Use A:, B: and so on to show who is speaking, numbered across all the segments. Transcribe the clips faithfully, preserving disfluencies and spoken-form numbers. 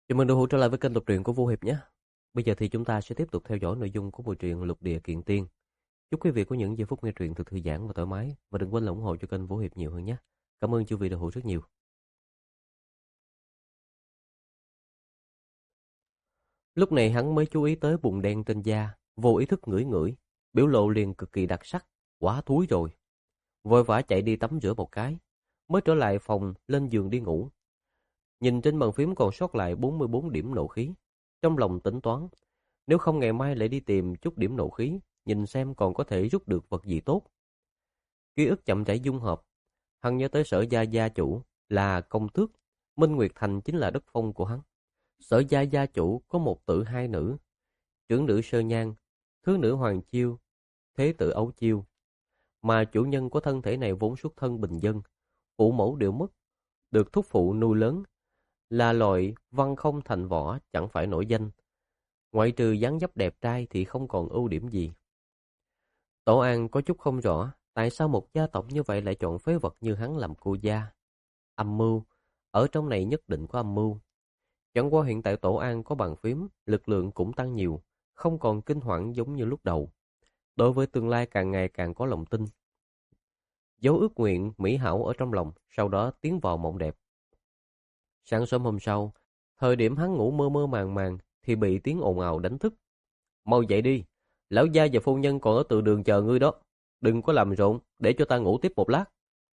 A: Chào mừng đồng hữu trở lại với kênh đọc truyện của Vô Hiệp nhé. Bây giờ thì chúng ta sẽ tiếp tục theo dõi nội dung của bộ truyện Lục Địa Kiện Tiên. Chúc quý vị có những giây phút nghe truyện thật thư giãn và thoải mái, và đừng quên là ủng hộ cho kênh Vô Hiệp nhiều hơn nhé. Cảm ơn chư vị đồng hữu rất nhiều. Lúc này hắn mới chú ý tới bùn đen trên da, vô ý thức ngửi ngửi, biểu lộ liền cực kỳ đặc sắc, quá thúi rồi. Vội vã chạy đi tắm rửa một cái, mới trở lại phòng lên giường đi ngủ. Nhìn trên bàn phím còn sót lại bốn mươi bốn điểm nộ khí, trong lòng tính toán, nếu không ngày mai lại đi tìm chút điểm nộ khí, nhìn xem còn có thể rút được vật gì tốt. Ký ức chậm rãi dung hợp, hắn nhớ tới Sở gia gia chủ là công tước, Minh Nguyệt Thành chính là đất phong của hắn. Sở gia gia chủ có một tử hai nữ, trưởng nữ Sơ Nhan, thứ nữ Hoàng Chiêu, thế tử Ấu Chiêu. Mà chủ nhân của thân thể này vốn xuất thân bình dân, phụ mẫu đều mất, được thúc phụ nuôi lớn, là loại văn không thành võ chẳng phải nổi danh. Ngoại trừ dáng dấp đẹp trai thì không còn ưu điểm gì. Tổ An có chút không rõ tại sao một gia tộc như vậy lại chọn phế vật như hắn làm cô gia. Âm mưu, ở trong này nhất định có âm mưu. Chẳng qua hiện tại Tổ An có bàn phím, lực lượng cũng tăng nhiều, không còn kinh hoàng giống như lúc đầu. Đối với tương lai càng ngày càng có lòng tin. Dấu ước nguyện mỹ hảo ở trong lòng, sau đó tiến vào mộng đẹp. Sáng sớm hôm sau, thời điểm hắn ngủ mơ mơ màng màng thì bị tiếng ồn ào đánh thức. Mau dậy đi, lão gia và phu nhân còn ở từ đường chờ ngươi đó. Đừng có làm rộn, để cho ta ngủ tiếp một lát.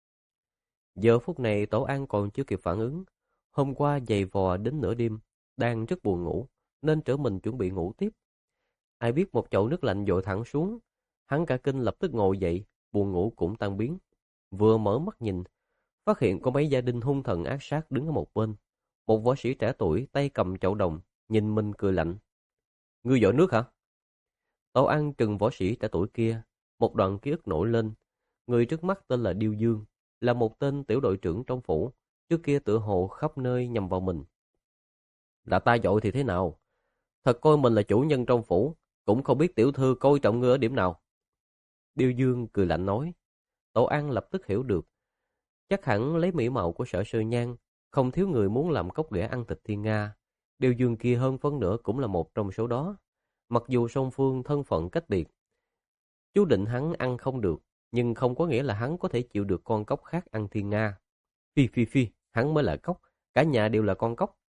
A: Giờ phút này Tổ An còn chưa kịp phản ứng. Hôm qua giày vò đến nửa đêm, đang rất buồn ngủ, nên trở mình chuẩn bị ngủ tiếp. Ai biết một chậu nước lạnh dội thẳng xuống. Hắn cả kinh lập tức ngồi dậy, buồn ngủ cũng tan biến. Vừa mở mắt nhìn, phát hiện có mấy gia đình hung thần ác sát đứng ở một bên. Một võ sĩ trẻ tuổi tay cầm chậu đồng, nhìn mình cười lạnh. Ngươi dội nước hả? Tổ An trừng võ sĩ trẻ tuổi kia, một đoạn ký ức nổi lên. Người trước mắt tên là Điêu Dương, là một tên tiểu đội trưởng trong phủ, trước kia tựa hồ khắp nơi nhằm vào mình. Là ta dội thì thế nào? Thật coi mình là chủ nhân trong phủ, cũng không biết tiểu thư coi trọng ngươi ở điểm nào. Điêu Dương cười lạnh nói. Tổ An lập tức hiểu được. Chắc hẳn lấy mỹ mạo của Sở Sơ Nhan, không thiếu người muốn làm cốc ghẻ ăn thịt thiên Nga. Điêu Dương kia hơn phân nửa cũng là một trong số đó. Mặc dù song phương thân phận cách biệt, chú định hắn ăn không được, nhưng không có nghĩa là hắn có thể chịu được con cóc khác ăn thiên Nga. Phi phi phi, hắn mới là cóc, cả nhà đều là con cóc.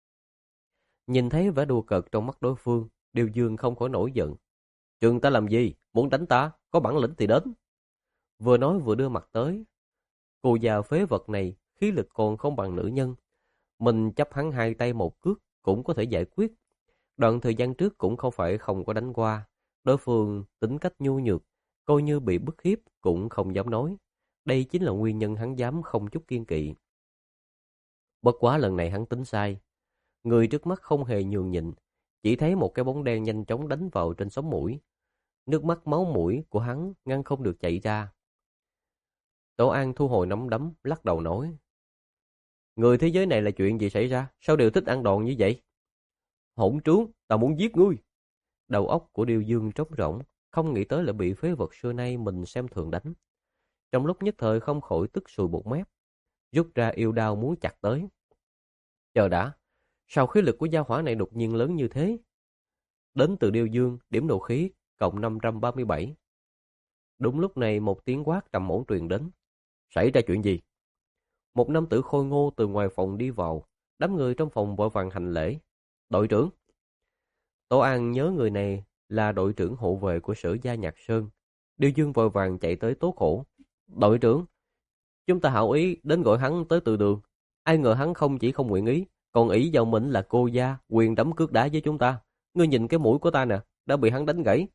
A: Nhìn thấy vẻ đùa cợt trong mắt đối phương, Điêu Dương không khỏi nổi giận. Trường ta làm gì? Muốn đánh ta? Có bản lĩnh thì đến. Vừa nói vừa đưa mặt tới. Cô già phế vật này, khí lực còn không bằng nữ nhân. Mình chấp hắn hai tay một cước cũng có thể giải quyết. Đoạn thời gian trước cũng không phải không có đánh qua. Đối phương tính cách nhu nhược, coi như bị bức hiếp cũng không dám nói. Đây chính là nguyên nhân hắn dám không chút kiên kỵ. Bất quá lần này hắn tính sai. Người trước mắt không hề nhường nhịn, chỉ thấy một cái bóng đen nhanh chóng đánh vào trên sống mũi. Nước mắt máu mũi của hắn ngăn không được chảy ra. Tổ An thu hồi nắm đấm, lắc đầu nói. Người thế giới này là chuyện gì xảy ra? Sao đều thích ăn đòn như vậy? Hỗn trướng, ta muốn giết ngươi. Đầu óc của Điêu Dương trống rỗng, không nghĩ tới là bị phế vật xưa nay mình xem thường đánh. Trong lúc nhất thời không khỏi tức sùi bọt mép, rút ra yêu đao muốn chặt tới. Chờ đã, sao khí lực của gia hỏa này đột nhiên lớn như thế? Đến từ Điêu Dương, điểm nộ khí, cộng năm trăm ba mươi bảy. Đúng lúc này một tiếng quát trầm ổn truyền đến. Xảy ra chuyện gì? Một nam tử khôi ngô từ ngoài phòng đi vào, đám người trong phòng vội vàng hành lễ. Đội trưởng. Tổ An nhớ người này là đội trưởng hộ vệ của Sở gia Nhạc Sơn. Điêu Dương vội vàng chạy tới tố khổ. Đội trưởng, chúng ta hảo ý đến gọi hắn tới từ đường. Ai ngờ hắn không chỉ không nguyện ý, còn ý vào mình là cô gia, quyền đấm cước đá với chúng ta. Ngươi nhìn cái mũi của ta nè, đã bị hắn đánh gãy.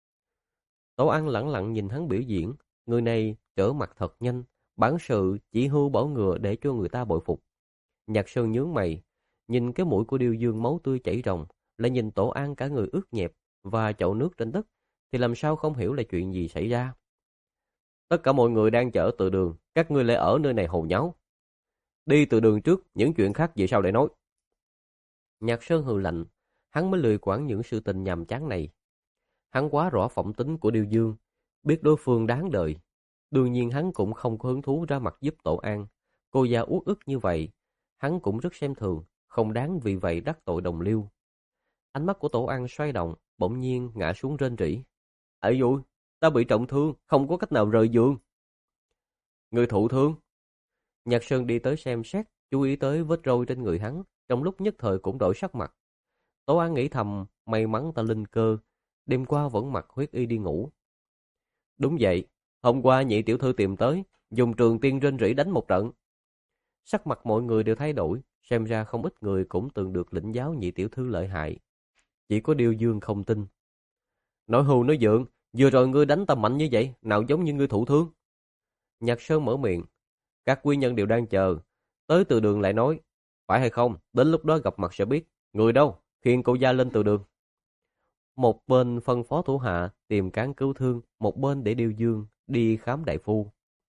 A: Tổ An lẳng lặng nhìn hắn biểu diễn. Người này trở mặt thật nhanh, bản sự chỉ hưu bỏ ngựa để cho người ta bội phục. Nhạc Sơn nhướng mày, nhìn cái mũi của Điêu Dương máu tươi chảy ròng, lại nhìn Tổ An cả người ướt nhẹp và chậu nước trên đất, thì làm sao không hiểu là chuyện gì xảy ra. Tất cả mọi người đang chở từ đường, các ngươi lại ở nơi này hồ nháo. Đi từ đường trước, những chuyện khác về sau để nói. Nhạc Sơn hừ lạnh, hắn mới lười quản những sự tình nhàm chán này. Hắn quá rõ phẩm tính của Điêu Dương, biết đối phương đáng đời. Đương nhiên hắn cũng không có hứng thú ra mặt giúp Tổ An. Cô già uất ức như vậy, hắn cũng rất xem thường, không đáng vì vậy đắc tội đồng liêu. Ánh mắt của Tổ An xoay động, bỗng nhiên ngã xuống rên rỉ. Ấy dụi, ta bị trọng thương, không có cách nào rời giường. Người thụ thương? Nhạc Sơn đi tới xem xét, chú ý tới vết roi trên người hắn, trong lúc nhất thời cũng đổi sắc mặt. Tổ An nghĩ thầm, may mắn ta linh cơ, đêm qua vẫn mặc huyết y đi ngủ. Đúng vậy, hôm qua nhị tiểu thư tìm tới, dùng trường tiên rên rỉ đánh một trận. Sắc mặt mọi người đều thay đổi, xem ra không ít người cũng từng được lĩnh giáo nhị tiểu thư lợi hại. Chỉ có Điêu Dương không tin. Nói hưu nói vượng, vừa rồi ngươi đánh ta mạnh như vậy, nào giống như ngươi thụ thương. Nhạc Sơn mở miệng, các quý nhân đều đang chờ, tới từ đường lại nói, phải hay không, đến lúc đó gặp mặt sẽ biết, người đâu, khiêng cô gia lên từ đường. Một bên phân phó thủ hạ tìm cán cứu thương, một bên để Điêu Dương đi khám đại phu.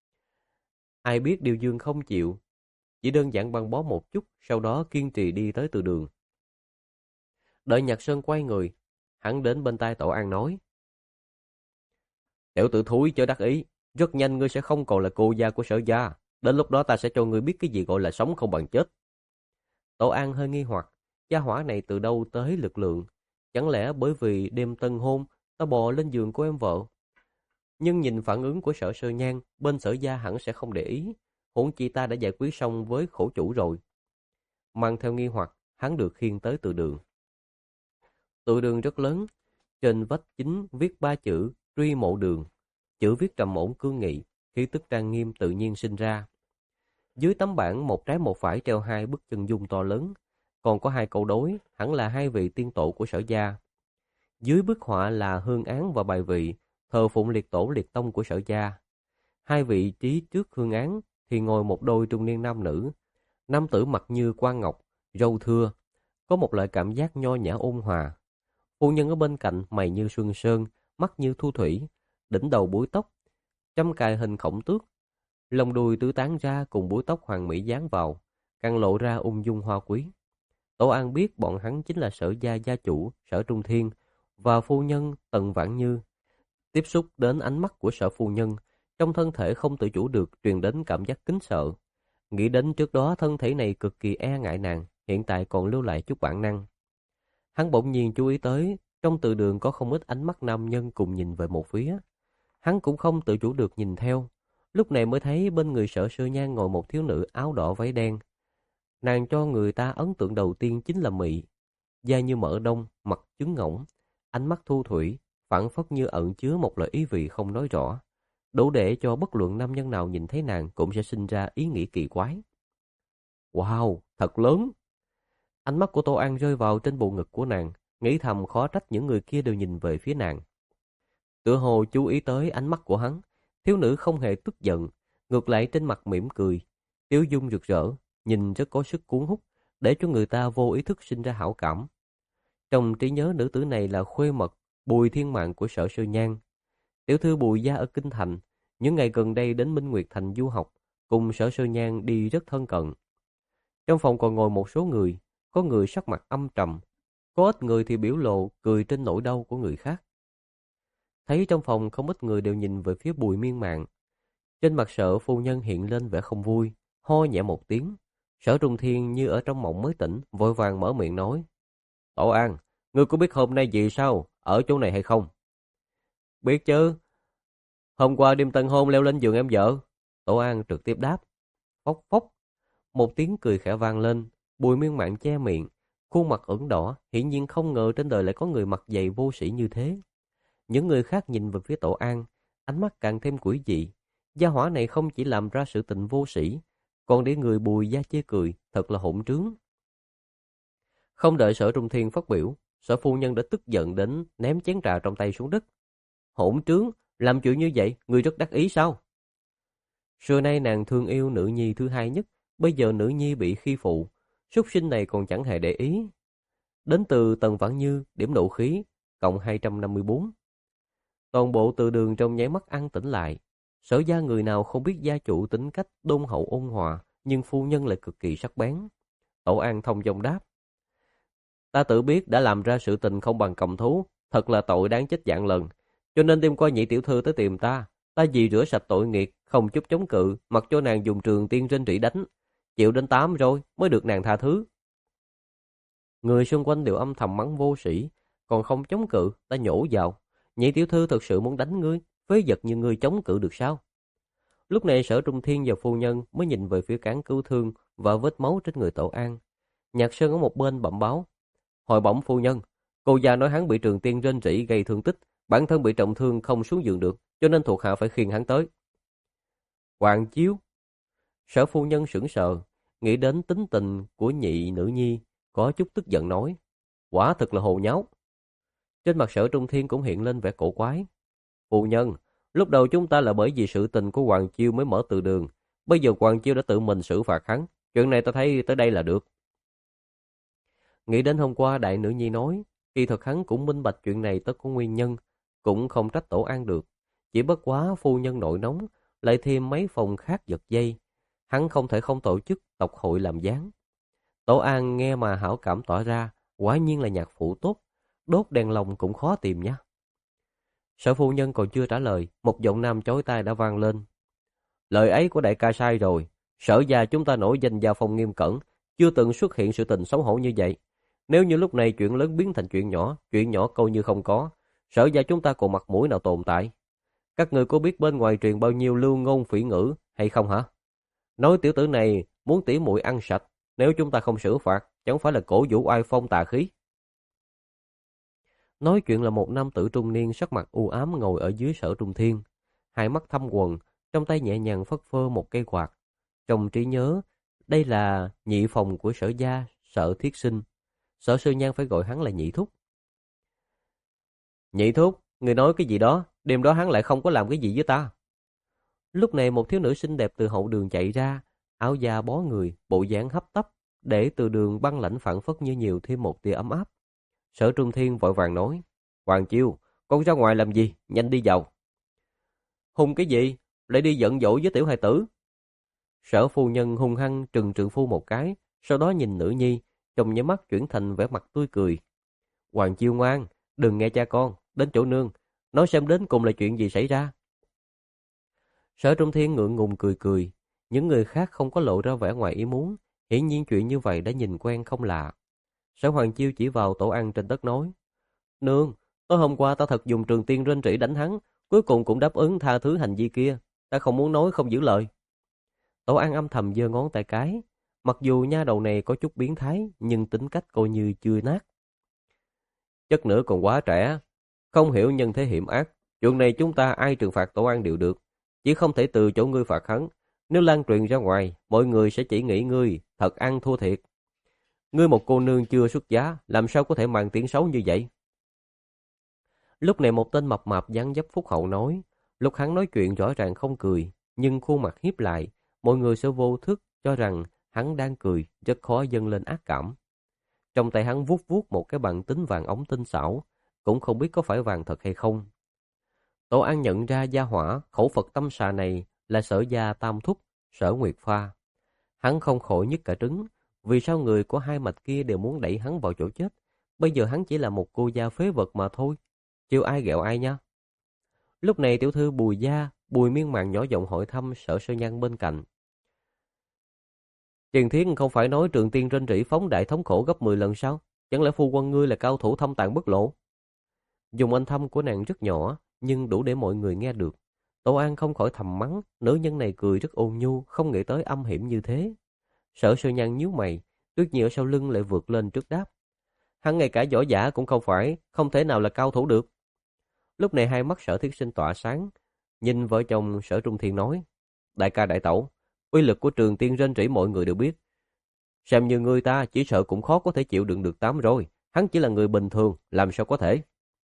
A: Ai biết Điêu Dương không chịu, chỉ đơn giản băng bó một chút, sau đó kiên trì đi tới từ đường. Đợi Nhạc Sơn quay người, hắn đến bên tai Tổ An nói, tiểu tử thúi chớ đắc ý, rất nhanh ngươi sẽ không còn là cô gia của Sở gia, đến lúc đó ta sẽ cho ngươi biết cái gì gọi là sống không bằng chết. Tổ An hơi nghi hoặc, gia hỏa này từ đâu tới lực lượng, chẳng lẽ bởi vì đêm tân hôn ta bò lên giường của em vợ? Nhưng nhìn phản ứng của Sở Sơ Nhan, bên Sở gia hẳn sẽ không để ý, huống chi ta đã giải quyết xong với khổ chủ rồi. Mang theo nghi hoặc, hắn được khiêng tới từ đường. Từ đường rất lớn, trên vách chính viết ba chữ Truy Mộ Đường, chữ viết trầm ổn cương nghị, khí tức trang nghiêm tự nhiên sinh ra. Dưới tấm bảng một trái một phải treo hai bức chân dung to lớn, còn có hai câu đối, hẳn là hai vị tiên tổ của Sở gia. Dưới bức họa là hương án và bài vị, thờ phụng liệt tổ liệt tông của Sở gia. Hai vị trí trước hương án thì ngồi một đôi trung niên nam nữ, nam tử mặt như quan ngọc, râu thưa, có một loại cảm giác nho nhã ôn hòa. Phu nhân ở bên cạnh mày như xuân sơn, mắt như thu thủy, đỉnh đầu búi tóc, trăm cài hình khổng tước, lông đuôi tứ tán ra cùng búi tóc hoàng mỹ dán vào, càng lộ ra ung dung hoa quý. Tổ An biết bọn hắn chính là Sở gia gia chủ Sở Trung Thiên và phu nhân Tần Vãn Như. Tiếp xúc đến ánh mắt của Sở phu nhân, trong thân thể không tự chủ được truyền đến cảm giác kính sợ. Nghĩ đến trước đó thân thể này cực kỳ e ngại nàng, hiện tại còn lưu lại chút bản năng. Hắn bỗng nhiên chú ý tới, trong từ đường có không ít ánh mắt nam nhân cùng nhìn về một phía. Hắn cũng không tự chủ được nhìn theo, lúc này mới thấy bên người Sở Sơ Nhan ngồi một thiếu nữ áo đỏ váy đen. Nàng cho người ta ấn tượng đầu tiên chính là mị, da như mỡ đông, mặt trứng ngỗng, ánh mắt thu thủy, phảng phất như ẩn chứa một loại ý vị không nói rõ, đủ để cho bất luận nam nhân nào nhìn thấy nàng cũng sẽ sinh ra ý nghĩ kỳ quái. Wow, thật lớn! Ánh mắt của Tô An rơi vào trên bộ ngực của nàng, nghĩ thầm khó trách những người kia đều nhìn về phía nàng. Tựa hồ chú ý tới ánh mắt của hắn, thiếu nữ không hề tức giận, ngược lại trên mặt mỉm cười, tiêu dung rực rỡ, nhìn rất có sức cuốn hút, để cho người ta vô ý thức sinh ra hảo cảm. Trong trí nhớ nữ tử này là khuê mật Bùi Thiên Mạn của Sở Sơ Nhan. Tiểu thư Bùi gia ở Kinh Thành, những ngày gần đây đến Minh Nguyệt Thành du học, cùng Sở Sơ Nhan đi rất thân cận. Trong phòng còn ngồi một số người, có người sắc mặt âm trầm, có ít người thì biểu lộ cười trên nỗi đau của người khác. Thấy trong phòng không ít người đều nhìn về phía Bùi Miên Mạn. Trên mặt Sở phu nhân hiện lên vẻ không vui, ho nhẹ một tiếng. Sở Trung Thiên như ở trong mộng mới tỉnh, vội vàng mở miệng nói: Tổ An, ngươi có biết hôm nay gì sao, ở chỗ này hay không? Biết chứ. Hôm qua đêm tân hôn leo lên giường em vợ. Tổ An trực tiếp đáp. Phốc phốc. Một tiếng cười khẽ vang lên, Bùi Miên Mạn che miệng, khuôn mặt ửng đỏ, hiển nhiên không ngờ trên đời lại có người mặt dày vô sĩ như thế. Những người khác nhìn về phía Tổ An, ánh mắt càng thêm quỷ dị. Gia hỏa này không chỉ làm ra sự tình vô sĩ, còn để người Bùi gia chê cười, thật là hỗn trướng. Không đợi Sở Trung Thiên phát biểu, Sở phu nhân đã tức giận đến ném chén trà trong tay xuống đất. Hỗn trướng, làm chuyện như vậy, người rất đắc ý sao? Xưa nay nàng thương yêu nữ nhi thứ hai nhất, bây giờ nữ nhi bị khi phụ, súc sinh này còn chẳng hề để ý. Đến từ Tần Vãn Như, điểm nộ khí, cộng hai trăm năm mươi bốn. Toàn bộ từ đường trong nháy mắt an tĩnh lại. Sở gia người nào không biết gia chủ tính cách đôn hậu ôn hòa, nhưng phu nhân lại cực kỳ sắc bén. Tổ An thông dong đáp. Ta tự biết đã làm ra sự tình không bằng cầm thú, thật là tội đáng chết vạn lần. Cho nên đêm qua nhị tiểu thư tới tìm ta, ta vì rửa sạch tội nghiệt, không chút chống cự, mặc cho nàng dùng trường tiên rên rỉ đánh. Chịu đến tám rồi mới được nàng tha thứ. Người xung quanh đều âm thầm mắng vô sĩ, còn không chống cự, ta nhổ vào. Nhị tiểu thư thực sự muốn đánh ngươi, phế vật như ngươi chống cự được sao? Lúc này Sở Trung Thiên và phu nhân mới nhìn về phía cán cứu thương và vết máu trên người Tổ An. Nhạc Sơn ở một bên bẩm báo. Hồi bẩm phu nhân, cô già nói hắn bị Trường Tiên rên rỉ gây thương tích, bản thân bị trọng thương không xuống giường được, cho nên thuộc hạ phải khiêng hắn tới. Hoàng Chiếu. Sở phu nhân sững sờ, nghĩ đến tính tình của nhị nữ nhi, có chút tức giận nói. Quả thực là hồ nháo. Trên mặt Sở Trung Thiên cũng hiện lên vẻ cổ quái. Phu nhân, lúc đầu chúng ta là bởi vì sự tình của Hoàng Chiêu mới mở từ đường. Bây giờ Hoàng Chiêu đã tự mình xử phạt hắn. Chuyện này ta thấy tới đây là được. Nghĩ đến hôm qua đại nữ nhi nói, kỳ thực hắn cũng minh bạch chuyện này tất có nguyên nhân, cũng không trách Tổ An được. Chỉ bất quá phu nhân nội nóng, lại thêm mấy phòng khác giật dây. Hắn không thể không tổ chức tộc hội làm gián. Tổ An nghe mà hảo cảm tỏ ra, quả nhiên là nhạc phụ tốt, đốt đèn lồng cũng khó tìm nhá. Sở phu nhân còn chưa trả lời, một giọng nam chói tai đã vang lên. Lời ấy của đại ca sai rồi, Sở gia chúng ta nổi danh gia phong nghiêm cẩn, chưa từng xuất hiện sự tình xấu hổ như vậy. Nếu như lúc này chuyện lớn biến thành chuyện nhỏ, chuyện nhỏ coi như không có, Sở gia chúng ta còn mặt mũi nào tồn tại? Các người có biết bên ngoài truyền bao nhiêu lưu ngôn phỉ ngữ hay không hả? Nói tiểu tử này muốn tỉ muội ăn sạch, nếu chúng ta không xử phạt, chẳng phải là cổ vũ oai phong tà khí. Nói chuyện là một nam tử trung niên sắc mặt u ám ngồi ở dưới Sở Trung Thiên, hai mắt thâm quầng, trong tay nhẹ nhàng phất phơ một cây quạt. Trong trí nhớ, đây là nhị phòng của Sở gia, Sở Thiết Sinh. Sở Sư Nhan phải gọi hắn là nhị thúc. Nhị thúc, người nói cái gì đó, đêm đó hắn lại không có làm cái gì với ta. Lúc này một thiếu nữ xinh đẹp từ hậu đường chạy ra, áo da bó người, bộ dáng hấp tấp, để từ đường băng lãnh phảng phất như nhiều thêm một tia ấm áp. Sở Trung Thiên vội vàng nói, Hoàng Chiêu, con ra ngoài làm gì, nhanh đi vào. Hung cái gì, lại đi giận dỗi với tiểu hài tử. Sở phu nhân hung hăng trừng trượng phu một cái, sau đó nhìn nữ nhi, trong nháy mắt chuyển thành vẻ mặt tươi cười. Hoàng Chiêu ngoan, đừng nghe cha con, đến chỗ nương, nói xem đến cùng là chuyện gì xảy ra. Sở Trung Thiên ngượng ngùng cười cười, những người khác không có lộ ra vẻ ngoài ý muốn, hiển nhiên chuyện như vậy đã nhìn quen không lạ. Sở Hoàng Chiêu chỉ vào Tổ An trên đất nói, nương, tối hôm qua ta thật dùng Trường Tiên rên rỉ đánh hắn, cuối cùng cũng đáp ứng tha thứ hành vi kia, ta không muốn nói không giữ lời. Tổ An âm thầm giơ ngón tay cái, mặc dù nha đầu này có chút biến thái, nhưng tính cách coi như chưa nát. Chất nữa còn quá trẻ, không hiểu nhân thế hiểm ác, chuyện này chúng ta ai trừng phạt Tổ An đều được, chỉ không thể từ chỗ ngươi phạt hắn, nếu lan truyền ra ngoài, mọi người sẽ chỉ nghĩ ngươi thật ăn thua thiệt. Ngươi một cô nương chưa xuất giá, làm sao có thể mang tiếng xấu như vậy? Lúc này một tên mập mạp dáng dấp phúc hậu nói, lúc hắn nói chuyện rõ ràng không cười, nhưng khuôn mặt hiếp lại, mọi người sẽ vô thức cho rằng hắn đang cười, rất khó dâng lên ác cảm. Trong tay hắn vuốt vuốt một cái bằng tính vàng ống tinh xảo, cũng không biết có phải vàng thật hay không. Tổ An nhận ra gia hỏa khẩu Phật tâm xà này là Sở gia tam thúc, Sở Nguyệt Pha. Hắn không khỏi nhức cả trứng, vì sao người của hai mạch kia đều muốn đẩy hắn vào chỗ chết, bây giờ hắn chỉ là một cô gia phế vật mà thôi, chiêu ai ghẹo ai nha. Lúc này tiểu thư Bùi gia, Bùi Miên Mạn nhỏ giọng hỏi thăm Sở Sơ Nhân bên cạnh. Tiền Thiến không phải nói Trường Tiên rên rỉ phóng đại thống khổ gấp mười lần sao? Chẳng lẽ phu quân ngươi là cao thủ thâm tàng bất lộ? Dùng âm thanh của nàng rất nhỏ, nhưng đủ để mọi người nghe được. Tổ An không khỏi thầm mắng, nữ nhân này cười rất ôn nhu, không nghĩ tới âm hiểm như thế. Sở Sơ Nhan nhíu mày, Tuyết Nhi ở sau lưng lại vượt lên trước đáp. Hắn ngay cả võ giả cũng không phải, không thể nào là cao thủ được. Lúc này hai mắt Sở Thiết Sinh tỏa sáng, nhìn vợ chồng Sở Trung Thiên nói, đại ca đại tẩu, uy lực của Trường Tiên rên rỉ mọi người đều biết. Xem như người ta chỉ sợ cũng khó có thể chịu đựng được tám rồi, hắn chỉ là người bình thường, làm sao có thể.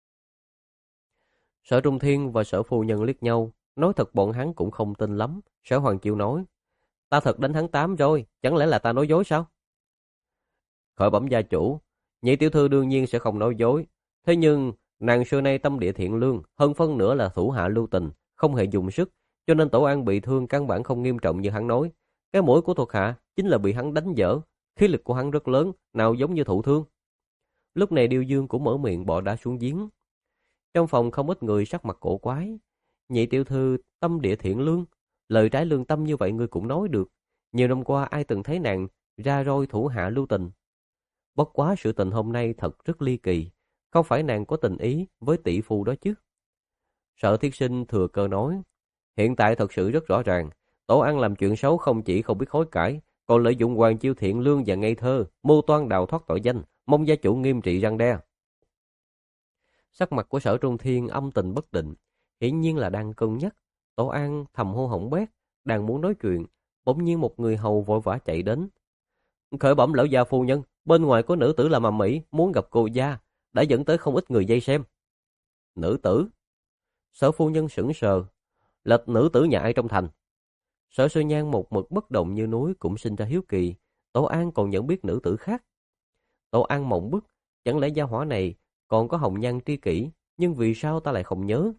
A: Sở Trung Thiên và Sở Phu Nhân liếc nhau, nói thật bọn hắn cũng không tin lắm. Sở Hoàng Chiêu nói, ta thật đánh hắn tám rồi, chẳng lẽ là ta nói dối sao? Khởi bẩm gia chủ, nhị tiểu thư đương nhiên sẽ không nói dối, thế nhưng nàng xưa nay tâm địa thiện lương, hơn phân nửa là thủ hạ lưu tình, không hề dùng sức, cho nên Tổ An bị thương căn bản không nghiêm trọng như hắn nói. Cái mũi của thuộc hạ chính là bị hắn đánh dở, khí lực của hắn rất lớn, nào giống như thụ thương. Lúc này Điêu Dương cũng mở miệng bỏ đá xuống giếng. Trong phòng không ít người sắc mặt cổ quái. Nhị tiểu thư tâm địa thiện lương, lời trái lương tâm như vậy ngươi cũng nói được. Nhiều năm qua ai từng thấy nàng ra roi thủ hạ lưu tình. Bất quá sự tình hôm nay thật rất ly kỳ, không phải nàng có tình ý với tỷ phu đó chứ. Sở Thiết Sinh thừa cơ nói, hiện tại thật sự rất rõ ràng, Tổ An làm chuyện xấu không chỉ không biết hối cải, còn lợi dụng Hoàng Chiêu thiện lương và ngây thơ, mưu toan đào thoát tội danh, mong gia chủ nghiêm trị răn đe. Sắc mặt của Sở Trung Thiên âm tình bất định, hiển nhiên là đang cân nhắc. Tổ An thầm hô hỏng bét, đang muốn nói chuyện, bỗng nhiên một người hầu vội vã chạy đến. Khởi bẩm lão gia phu nhân, bên ngoài có nữ tử làm ầm ĩ muốn gặp cô gia, đã dẫn tới không ít người vây xem. Nữ tử? Sở phu nhân sững sờ, là nữ tử nhà ai trong thành? Sở Sư Nhan một mực bất động như núi cũng sinh ra hiếu kỳ, Tổ An còn nhận biết nữ tử khác. Tổ An mộng bức, chẳng lẽ gia hỏa này còn có hồng nhan tri kỷ, nhưng vì sao ta lại không nhớ?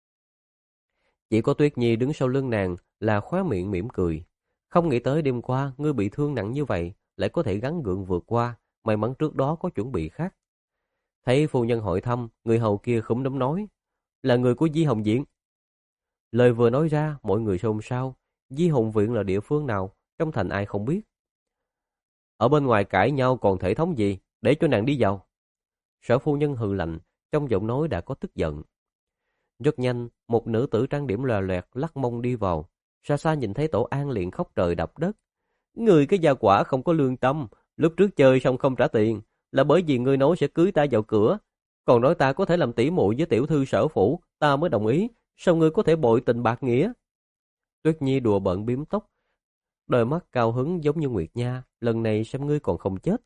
A: Chỉ có Tuyết Nhi đứng sau lưng nàng là khóe miệng mỉm cười. Không nghĩ tới đêm qua ngươi bị thương nặng như vậy, lại có thể gắng gượng vượt qua, may mắn trước đó có chuẩn bị khác. Thấy phu nhân hỏi thăm, người hầu kia khúm núm nói, là người của Di Hồng Viện. Lời vừa nói ra, mọi người xôn xao. Di Hồng Viện là địa phương nào, trong thành ai không biết. Ở bên ngoài cãi nhau còn thể thống gì, để cho nàng đi vào. Sở phu nhân hừ lạnh, trong giọng nói đã có tức giận. Rất nhanh, một nữ tử trang điểm lòe loẹt lắc mông đi vào. Xa xa nhìn thấy Tổ An liền khóc trời đập đất. Người cái gia quả không có lương tâm, lúc trước chơi xong không trả tiền, là bởi vì ngươi nói sẽ cưới ta vào cửa. Còn nói ta có thể làm tỉ muội với tiểu thư Sở phủ, ta mới đồng ý. Sao ngươi có thể bội tình bạc nghĩa? Tuyết Nhi đùa bận biếm tóc, đôi mắt cao hứng giống như Nguyệt Nha, lần này xem ngươi còn không chết.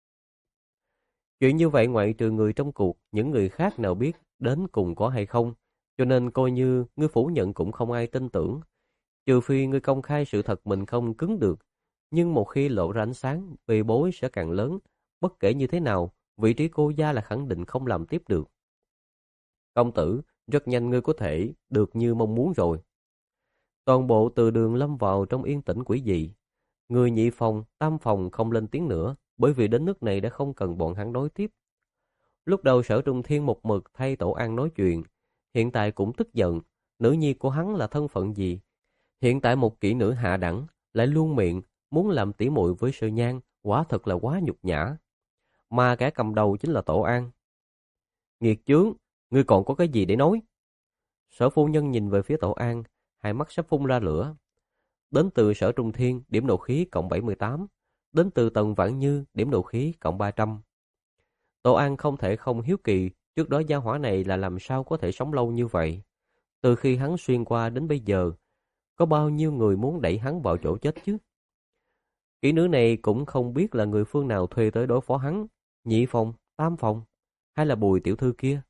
A: Chuyện như vậy ngoại trừ người trong cuộc, những người khác nào biết đến cùng có hay không, cho nên coi như ngươi phủ nhận cũng không ai tin tưởng. Trừ phi ngươi công khai sự thật mình không cứng được, nhưng một khi lộ ra ánh sáng, bê bối sẽ càng lớn, bất kể như thế nào, vị trí cô gia là khẳng định không làm tiếp được. Công tử, rất nhanh ngươi có thể được như mong muốn rồi. Toàn bộ từ đường lâm vào trong yên tĩnh quỷ dị. Người nhị phòng, tam phòng không lên tiếng nữa, bởi vì đến nước này đã không cần bọn hắn đối tiếp. Lúc đầu Sở Trung Thiên một mực thay Tổ An nói chuyện, hiện tại cũng tức giận, nữ nhi của hắn là thân phận gì? Hiện tại một kỹ nữ hạ đẳng, lại luôn miệng, muốn làm tỉ muội với Sư Nhan, quả thật là quá nhục nhã. Mà kẻ cầm đầu chính là Tổ An. Nghiệt chướng, ngươi còn có cái gì để nói? Sở phu nhân nhìn về phía Tổ An, hai mắt sắp phun ra lửa. Đến từ Sở Trung Thiên, điểm nộ khí cộng bảy mươi tám. Đến từ Tần Vãn Như, điểm nộ khí cộng ba trăm. Tổ An không thể không hiếu kỳ, trước đó gia hỏa này là làm sao có thể sống lâu như vậy. Từ khi hắn xuyên qua đến bây giờ, có bao nhiêu người muốn đẩy hắn vào chỗ chết chứ? Kỹ nữ này cũng không biết là người phương nào thuê tới đối phó hắn, nhị phòng, tam phòng, hay là Bùi tiểu thư kia.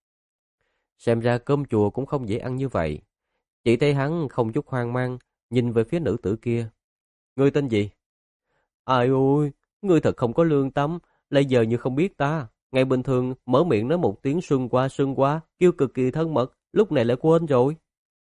A: Xem ra cơm chùa cũng không dễ ăn như vậy. Chỉ thấy hắn không chút hoang mang, nhìn về phía nữ tử kia. Ngươi tên gì? Ai ôi, ngươi thật không có lương tâm, lại giờ như không biết ta. Ngày bình thường mở miệng nói một tiếng xuân qua xuân qua, kêu cực kỳ thân mật, lúc này lại quên rồi.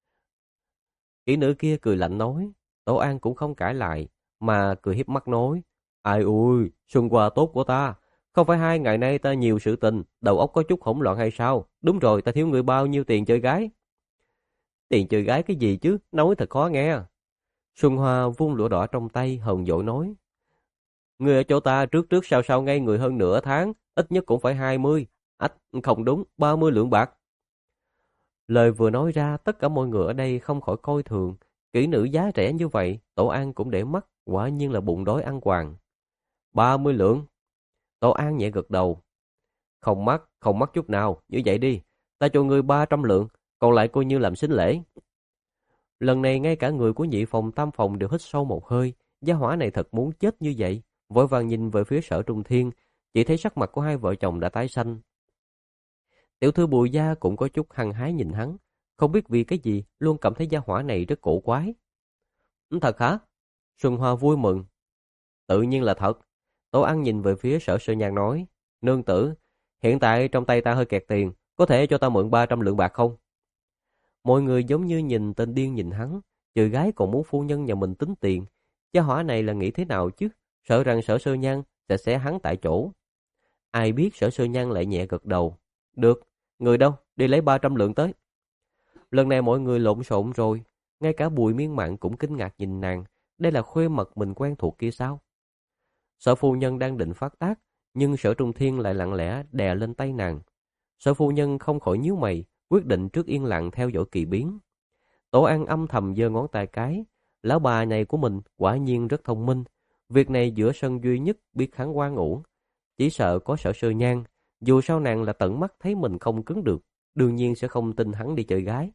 A: Kỹ nữ kia cười lạnh nói, Tổ An cũng không cãi lại, mà cười hiếp mắt nói. Ai ôi, xuân qua tốt của ta, không phải hai ngày nay ta nhiều sự tình, đầu óc có chút hỗn loạn hay sao? Đúng rồi, ta thiếu người bao nhiêu tiền chơi gái? Tiền chơi gái cái gì chứ, nói thật khó nghe. Xuân Hoa vung lụa đỏ trong tay, hờn dỗi nói. Người ở chỗ ta trước trước sau sau ngay người hơn nửa tháng, ít nhất cũng phải hai mươi. Ách, không đúng, ba mươi lượng bạc. Lời vừa nói ra, tất cả mọi người ở đây không khỏi coi thường. Kỹ nữ giá rẻ như vậy, Tổ An cũng để mắt, quả nhiên là bụng đói ăn quàng. ba mươi lượng. Tổ An nhẹ gật đầu. Không mắc, không mắc chút nào, như vậy đi. Ta cho ngươi ba trăm lượng, còn lại coi như làm sính lễ. Lần này ngay cả người của nhị phòng tam phòng đều hít sâu một hơi, gia hỏa này thật muốn chết như vậy. Vội vàng nhìn về phía Sở Trung Thiên, chỉ thấy sắc mặt của hai vợ chồng đã tái xanh. Tiểu thư Bùi gia cũng có chút hăng hái nhìn hắn, không biết vì cái gì luôn cảm thấy gia hỏa này rất cổ quái. Thật hả? Xuân Hoa vui mừng. Tự nhiên là thật. Tổ An nhìn về phía Sở Sơ Nhan nói, nương tử, hiện tại trong tay ta hơi kẹt tiền, có thể cho ta mượn ba trăm lượng bạc không? Mọi người giống như nhìn tên điên nhìn hắn, trừ gái còn muốn phu nhân nhà mình tính tiền. Gia hỏa này là nghĩ thế nào chứ? Sợ rằng Sở Sơ Nhan sẽ xé hắn tại chỗ. Ai biết Sở Sơ Nhan lại nhẹ gật đầu. Được, người đâu, đi lấy ba trăm lượng tới. Lần này mọi người lộn xộn rồi, ngay cả Bùi Miên Mạn cũng kinh ngạc nhìn nàng, đây là khuê mật mình quen thuộc kia sao? Sở phu nhân đang định phát tác, nhưng Sở Trung Thiên lại lặng lẽ đè lên tay nàng. Sở phu nhân không khỏi nhíu mày, quyết định trước yên lặng theo dõi kỳ biến. Tổ An âm thầm giơ ngón tay cái, lão bà này của mình quả nhiên rất thông minh. Việc này giữa sân duy nhất biết hắn oan uổng, chỉ sợ có Sở Sơ Nhan, dù sao nàng là tận mắt thấy mình không cứng được, đương nhiên sẽ không tin hắn đi chơi gái.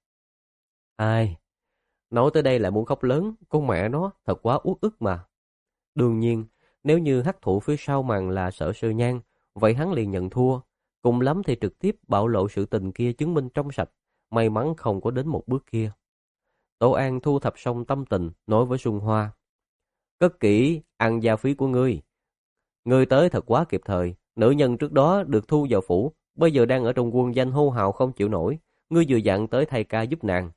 A: Ai, nói tới đây lại muốn khóc lớn, con mẹ nó thật quá uất ức mà. Đương nhiên, nếu như hắc thủ phía sau màn là Sở Sơ Nhan, vậy hắn liền nhận thua, cùng lắm thì trực tiếp bạo lộ sự tình kia chứng minh trong sạch, may mắn không có đến một bước kia. Tổ An thu thập xong tâm tình, nói với Xuân Hoa. Cất kỹ ăn gia phí của ngươi. Ngươi tới thật quá kịp thời, nữ nhân trước đó được thu vào phủ, bây giờ đang ở trong quân danh hô hào không chịu nổi, ngươi vừa dặn tới thay ca giúp nàng.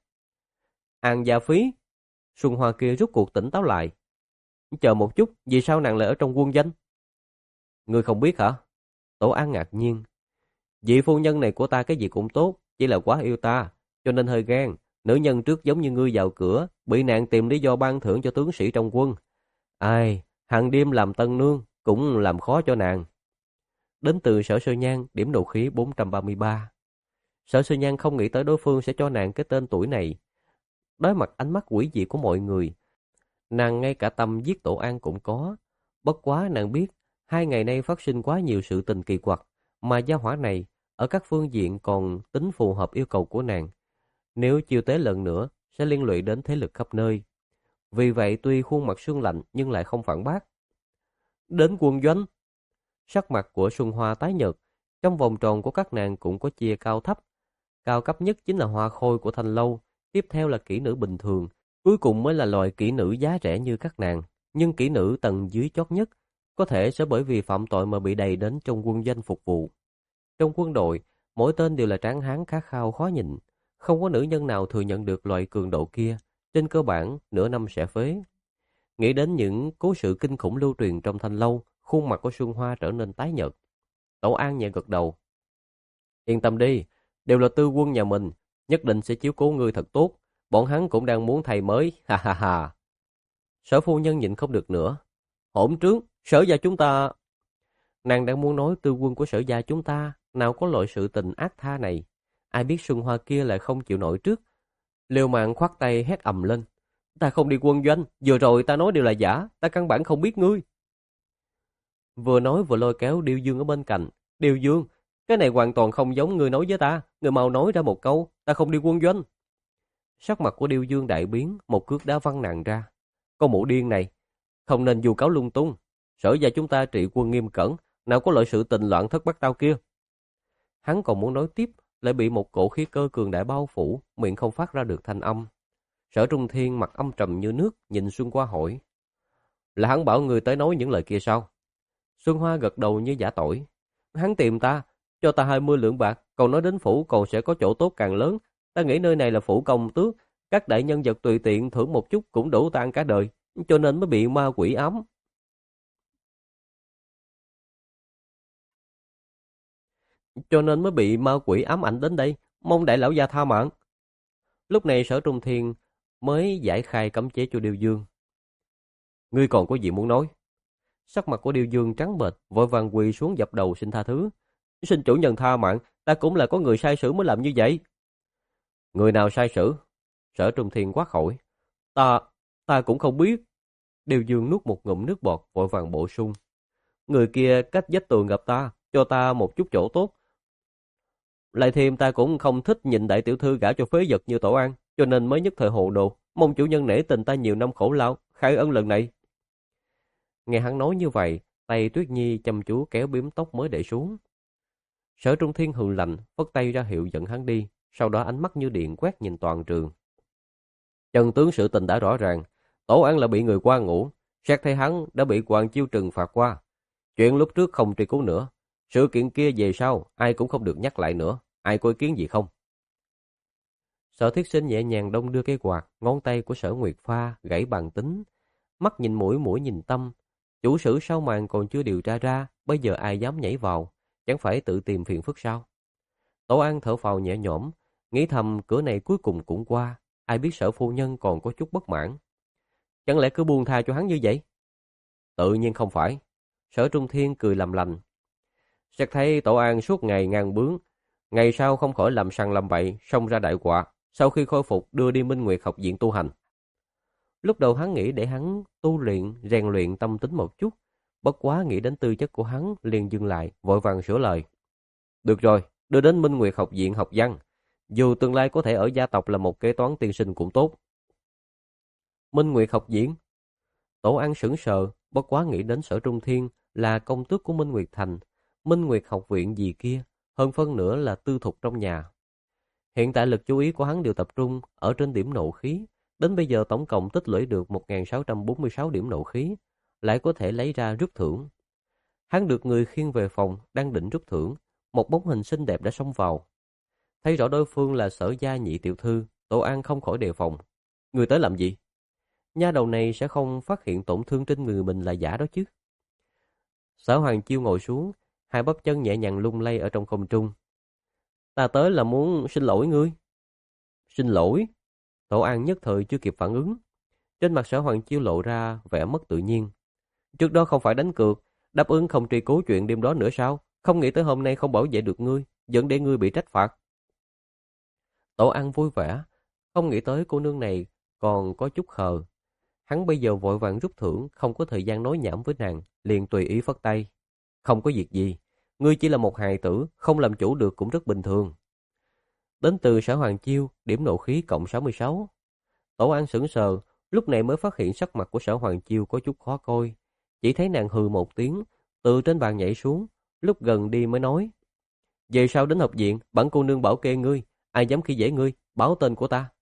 A: Ăn gia phí? Xuân Hoa kia rút cuộc tỉnh táo lại. Chờ một chút, vì sao nàng lại ở trong quân danh? Ngươi không biết hả? Tổ An ngạc nhiên. Vị phu nhân này của ta cái gì cũng tốt, chỉ là quá yêu ta, cho nên hơi ghen. Nữ nhân trước giống như ngươi vào cửa, bị nạn tìm lý do ban thưởng cho tướng sĩ trong quân. Ai, hàng đêm làm tân nương, cũng làm khó cho nàng. Đến từ Sở Sơ Nhan, điểm nộ khí bốn trăm ba mươi ba. Sở Sơ Nhan không nghĩ tới đối phương sẽ cho nàng cái tên tuổi này. Đối mặt ánh mắt quỷ dị của mọi người, nàng ngay cả tâm giết Tổ An cũng có. Bất quá nàng biết, hai ngày nay phát sinh quá nhiều sự tình kỳ quặc, mà gia hỏa này, ở các phương diện còn tính phù hợp yêu cầu của nàng. Nếu chiêu tế lần nữa, sẽ liên lụy đến thế lực khắp nơi. Vì vậy tuy khuôn mặt sương lạnh nhưng lại không phản bác. Đến quân doanh. Sắc mặt của Xuân Hoa tái nhợt, trong vòng tròn của các nàng cũng có chia cao thấp. Cao cấp nhất chính là hoa khôi của Thanh Lâu, tiếp theo là kỹ nữ bình thường, cuối cùng mới là loại kỹ nữ giá rẻ như các nàng. Nhưng kỹ nữ tầng dưới chót nhất, có thể sẽ bởi vì phạm tội mà bị đầy đến trong quân doanh phục vụ. Trong quân đội, mỗi tên đều là tráng hán khát khao khó nhịn, không có nữ nhân nào thừa nhận được loại cường độ kia, trên cơ bản nửa năm sẽ phế. Nghĩ đến những cố sự kinh khủng lưu truyền trong Thanh Lâu, khuôn mặt của Xuân Hoa trở nên tái nhợt. Tổ An nhẹ gật đầu. Yên tâm đi, đều là tư quân nhà mình, nhất định sẽ chiếu cố ngươi thật tốt, bọn hắn cũng đang muốn thầy mới, ha ha ha. Sở phu nhân nhịn không được nữa. Hỗn trướng, Sở gia chúng ta... Nàng đang muốn nói tư quân của Sở gia chúng ta, nào có loại sự tình ác tha này. Ai biết Xuân Hoa kia lại không chịu nổi trước. Liều mạng khoát tay hét ầm lên. Ta không đi quân doanh, vừa rồi ta nói đều là giả, ta căn bản không biết ngươi. Vừa nói vừa lôi kéo Điêu Dương ở bên cạnh. Điêu Dương, cái này hoàn toàn không giống ngươi nói với ta, ngươi mau nói ra một câu, ta không đi quân doanh. Sắc mặt của Điêu Dương đại biến, một cước đá văng nàng ra. Con mụ điên này, không nên vu cáo lung tung. Sở gia chúng ta trị quân nghiêm cẩn, nào có loại sự tình loạn thất bắt tao kia. Hắn còn muốn nói tiếp, lại bị một cổ khí cơ cường đại bao phủ, miệng không phát ra được thanh âm. Sở Trung Thiên mặt âm trầm như nước, nhìn Xuân Hoa hỏi. Là hắn bảo người tới nói những lời kia sao? Xuân Hoa gật đầu như giả tỏi. Hắn tìm ta, cho ta hai mươi lượng bạc, còn nói đến phủ còn sẽ có chỗ tốt càng lớn. Ta nghĩ nơi này là phủ công tước, các đại nhân vật tùy tiện thưởng một chút cũng đủ ta ăn cả đời, cho nên mới bị ma quỷ ám. Cho nên mới bị ma quỷ ám ảnh đến đây, mong đại lão gia tha mạng. Lúc này Sở Trung Thiên mới giải khai cấm chế cho Điêu Dương. Ngươi còn có gì muốn nói? Sắc mặt của Điêu Dương trắng bệch, vội vàng quỳ xuống dập đầu xin tha thứ. Xin chủ nhân tha mạng, ta cũng là có người sai sử mới làm như vậy. Người nào sai sử? Sở Trung Thiên quát hỏi. Ta, ta cũng không biết. Điêu Dương nuốt một ngụm nước bọt, vội vàng bổ sung. Người kia cách vách tường gặp ta, cho ta một chút chỗ tốt. Lại thêm ta cũng không thích nhìn đại tiểu thư gả cho phế vật như Tổ An, cho nên mới nhất thời hồ đồ, mong chủ nhân nể tình ta nhiều năm khổ lao, khai ân lần này. Nghe hắn nói như vậy, tay Tuyết Nhi chăm chú kéo bím tóc mới để xuống. Sở Trung Thiên hừ lạnh, phất tay ra hiệu dẫn hắn đi, sau đó ánh mắt như điện quét nhìn toàn trường. Chân tướng sự tình đã rõ ràng, Tổ An là bị người qua ngủ, xét thấy hắn đã bị Hoàng Chiêu trừng phạt qua. Chuyện lúc trước không truy cứu nữa, sự kiện kia về sau ai cũng không được nhắc lại nữa, ai có ý kiến gì không? Sở Thiết Sinh nhẹ nhàng đong đưa cái quạt, ngón tay của Sở Nguyệt Pha gãy bằng tính, mắt nhìn mũi mũi nhìn tâm. Chủ sử sau màn còn chưa điều tra ra, bây giờ ai dám nhảy vào, chẳng phải tự tìm phiền phức sao? Tổ An thở phào nhẹ nhõm, nghĩ thầm cửa này cuối cùng cũng qua, ai biết Sở phu nhân còn có chút bất mãn. Chẳng lẽ cứ buông tha cho hắn như vậy? Tự nhiên không phải. Sở Trung Thiên cười làm lành. Xét thấy Tổ An suốt ngày ngang bướng, ngày sau không khỏi làm sằng làm bậy, xông ra đại họa. Sau khi khôi phục đưa đi Minh Nguyệt học viện tu hành. Lúc đầu hắn nghĩ để hắn tu luyện, rèn luyện tâm tính một chút, bất quá nghĩ đến tư chất của hắn liền dừng lại, vội vàng sửa lời. Được rồi, đưa đến Minh Nguyệt học viện học văn, dù tương lai có thể ở gia tộc là một kế toán tiên sinh cũng tốt. Minh Nguyệt học viện? Tổ An sững sờ, bất quá nghĩ đến Sở Trung Thiên là công tước của Minh Nguyệt thành, Minh Nguyệt học viện gì kia, hơn phân nửa là tư thục trong nhà. Hiện tại lực chú ý của hắn đều tập trung ở trên điểm nộ khí, đến bây giờ tổng cộng tích lũy được một nghìn sáu trăm bốn mươi sáu điểm nộ khí, lại có thể lấy ra rút thưởng. Hắn được người khiêng về phòng, đang định rút thưởng, một bóng hình xinh đẹp đã xông vào. Thấy rõ đối phương là Sở gia nhị tiểu thư, Tổ An không khỏi đề phòng. Người tới làm gì? Nha đầu này sẽ không phát hiện tổn thương trên người mình là giả đó chứ. Sở Hoàng Chiêu ngồi xuống, hai bắp chân nhẹ nhàng lung lay ở trong không trung. Ta tới là muốn xin lỗi ngươi. Xin lỗi? Tổ An nhất thời chưa kịp phản ứng. Trên mặt Sở Hoàng Chiêu lộ ra vẻ mất tự nhiên. Trước đó không phải đánh cược, đáp ứng không truy cứu chuyện đêm đó nữa sao? Không nghĩ tới hôm nay không bảo vệ được ngươi, dẫn để ngươi bị trách phạt. Tổ An vui vẻ, không nghĩ tới cô nương này còn có chút khờ. Hắn bây giờ vội vàng rút thưởng, không có thời gian nói nhảm với nàng, liền tùy ý phất tay. Không có việc gì, ngươi chỉ là một hài tử, không làm chủ được cũng rất bình thường. Đến từ Sở Hoàng Chiêu, điểm nộ khí cộng sáu mươi sáu. Tổ An sững sờ, lúc này mới phát hiện sắc mặt của Sở Hoàng Chiêu có chút khó coi. Chỉ thấy nàng hừ một tiếng, từ trên bàn nhảy xuống, lúc gần đi mới nói. Về sau đến học viện, bản cô nương bảo kê ngươi, ai dám khi dễ ngươi, báo tên của ta.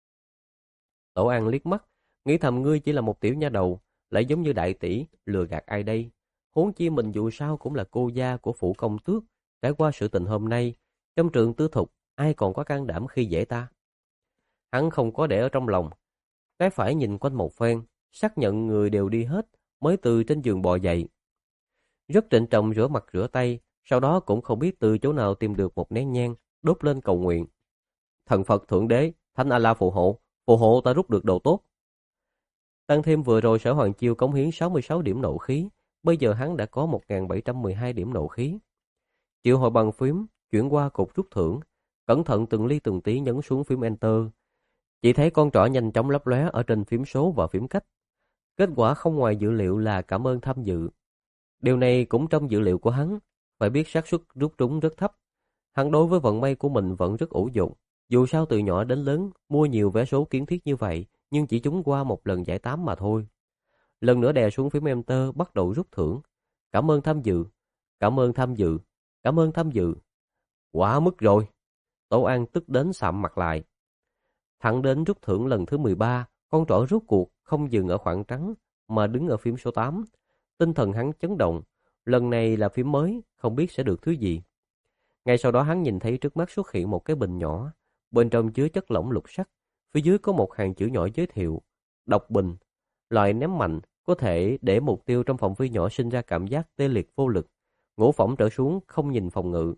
A: Tổ An liếc mắt, nghĩ thầm ngươi chỉ là một tiểu nha đầu, lại giống như đại tỷ, lừa gạt ai đây. Huống chi mình dù sao cũng là cô gia của phủ công tước, trải qua sự tình hôm nay, trong trường tư thục, ai còn có can đảm khi dễ ta. Hắn không có để ở trong lòng, cái phải nhìn quanh một phen, xác nhận người đều đi hết, mới từ trên giường bò dậy. Rất trịnh trọng rửa mặt rửa tay, sau đó cũng không biết từ chỗ nào tìm được một nén nhang, đốt lên cầu nguyện. Thần Phật Thượng Đế, Thánh A-la phù hộ, phù hộ ta rút được đồ tốt. Tăng thêm vừa rồi Sở Hoàng Chiêu cống hiến sáu mươi sáu điểm nộ khí, bây giờ hắn đã có một nghìn bảy trăm mười hai điểm nộ khí. Triệu hồi bằng phím, chuyển qua cục rút thưởng, cẩn thận từng ly từng tí nhấn xuống phím Enter. Chỉ thấy con trỏ nhanh chóng lấp lóe ở trên phím số và phím cách. Kết quả không ngoài dự liệu là cảm ơn tham dự. Điều này cũng trong dự liệu của hắn, phải biết xác suất rút trúng rất thấp. Hắn đối với vận may của mình vẫn rất ủ dụng. Dù sao từ nhỏ đến lớn, mua nhiều vé số kiến thiết như vậy, nhưng chỉ trúng qua một lần giải tám mà thôi. Lần nữa đè xuống phím Enter bắt đầu rút thưởng. Cảm ơn tham dự, cảm ơn tham dự, cảm ơn tham dự. Quá mức rồi. Tổ An tức đến sạm mặt lại. Thẳng đến rút thưởng lần thứ mười ba, con trỏ rút cuộc không dừng ở khoảng trắng mà đứng ở phím số tám. Tinh thần hắn chấn động, lần này là phím mới, không biết sẽ được thứ gì. Ngay sau đó hắn nhìn thấy trước mắt xuất hiện một cái bình nhỏ, bên trong chứa chất lỏng lục sắc, phía dưới có một hàng chữ nhỏ giới thiệu, độc bình, loại ném mạnh, có thể để mục tiêu trong phạm vi nhỏ sinh ra cảm giác tê liệt vô lực, ngũ phẩm trở xuống không nhìn phòng ngự.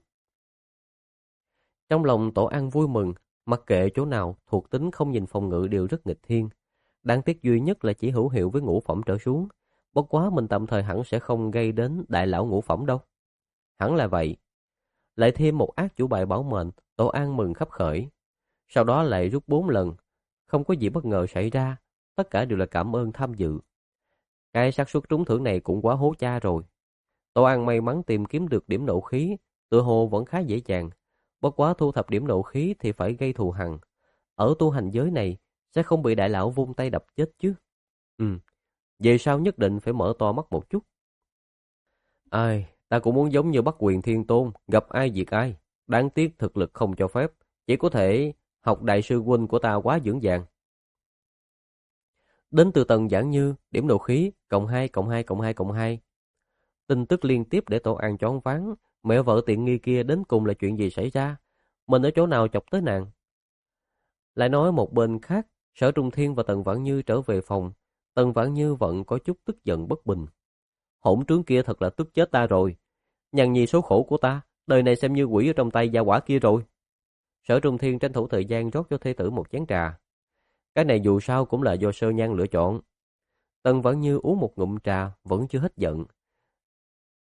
A: Trong lòng Tổ An vui mừng, mặc kệ chỗ nào thuộc tính không nhìn phòng ngự đều rất nghịch thiên. Đáng tiếc duy nhất là chỉ hữu hiệu với ngũ phẩm trở xuống, bất quá mình tạm thời hẳn sẽ không gây đến đại lão ngũ phẩm đâu. Hẳn là vậy. Lại thêm một ác chủ bài bảo mệnh, Tổ An mừng khắp khởi. Sau đó lại rút bốn lần, không có gì bất ngờ xảy ra, tất cả đều là cảm ơn tham dự. Cái xác suất trúng thưởng này cũng quá hố cha rồi. Tổ An may mắn tìm kiếm được điểm nộ khí, tựa hồ vẫn khá dễ dàng. Bất quá thu thập điểm nộ khí thì phải gây thù hằn. Ở tu hành giới này, sẽ không bị đại lão vung tay đập chết chứ. Ừ, về sau nhất định phải mở to mắt một chút. Ai, ta cũng muốn giống như Bắc Quyền Thiên Tôn, gặp ai diệt ai. Đáng tiếc thực lực không cho phép, chỉ có thể học đại sư huynh của ta quá vững vàng. Đến từ Tần Giảng Như, điểm nộ khí, cộng hai, cộng hai, cộng hai, cộng hai. Tin tức liên tiếp để Tổ An choáng váng, mẹ vợ tiện nghi kia đến cùng là chuyện gì xảy ra? Mình ở chỗ nào chọc tới nàng? Lại nói một bên khác, Sở Trung Thiên và Tần Vãn Như trở về phòng. Tần Vãn Như vẫn có chút tức giận bất bình. Hỗn trướng kia thật là tức chết ta rồi. Nhằn nhì số khổ của ta, đời này xem như quỷ ở trong tay gia quả kia rồi. Sở Trung Thiên tranh thủ thời gian rót cho thê tử một chén trà. Cái này dù sao cũng là do Sơ Nhan lựa chọn. Tần Vãn Như uống một ngụm trà vẫn chưa hết giận.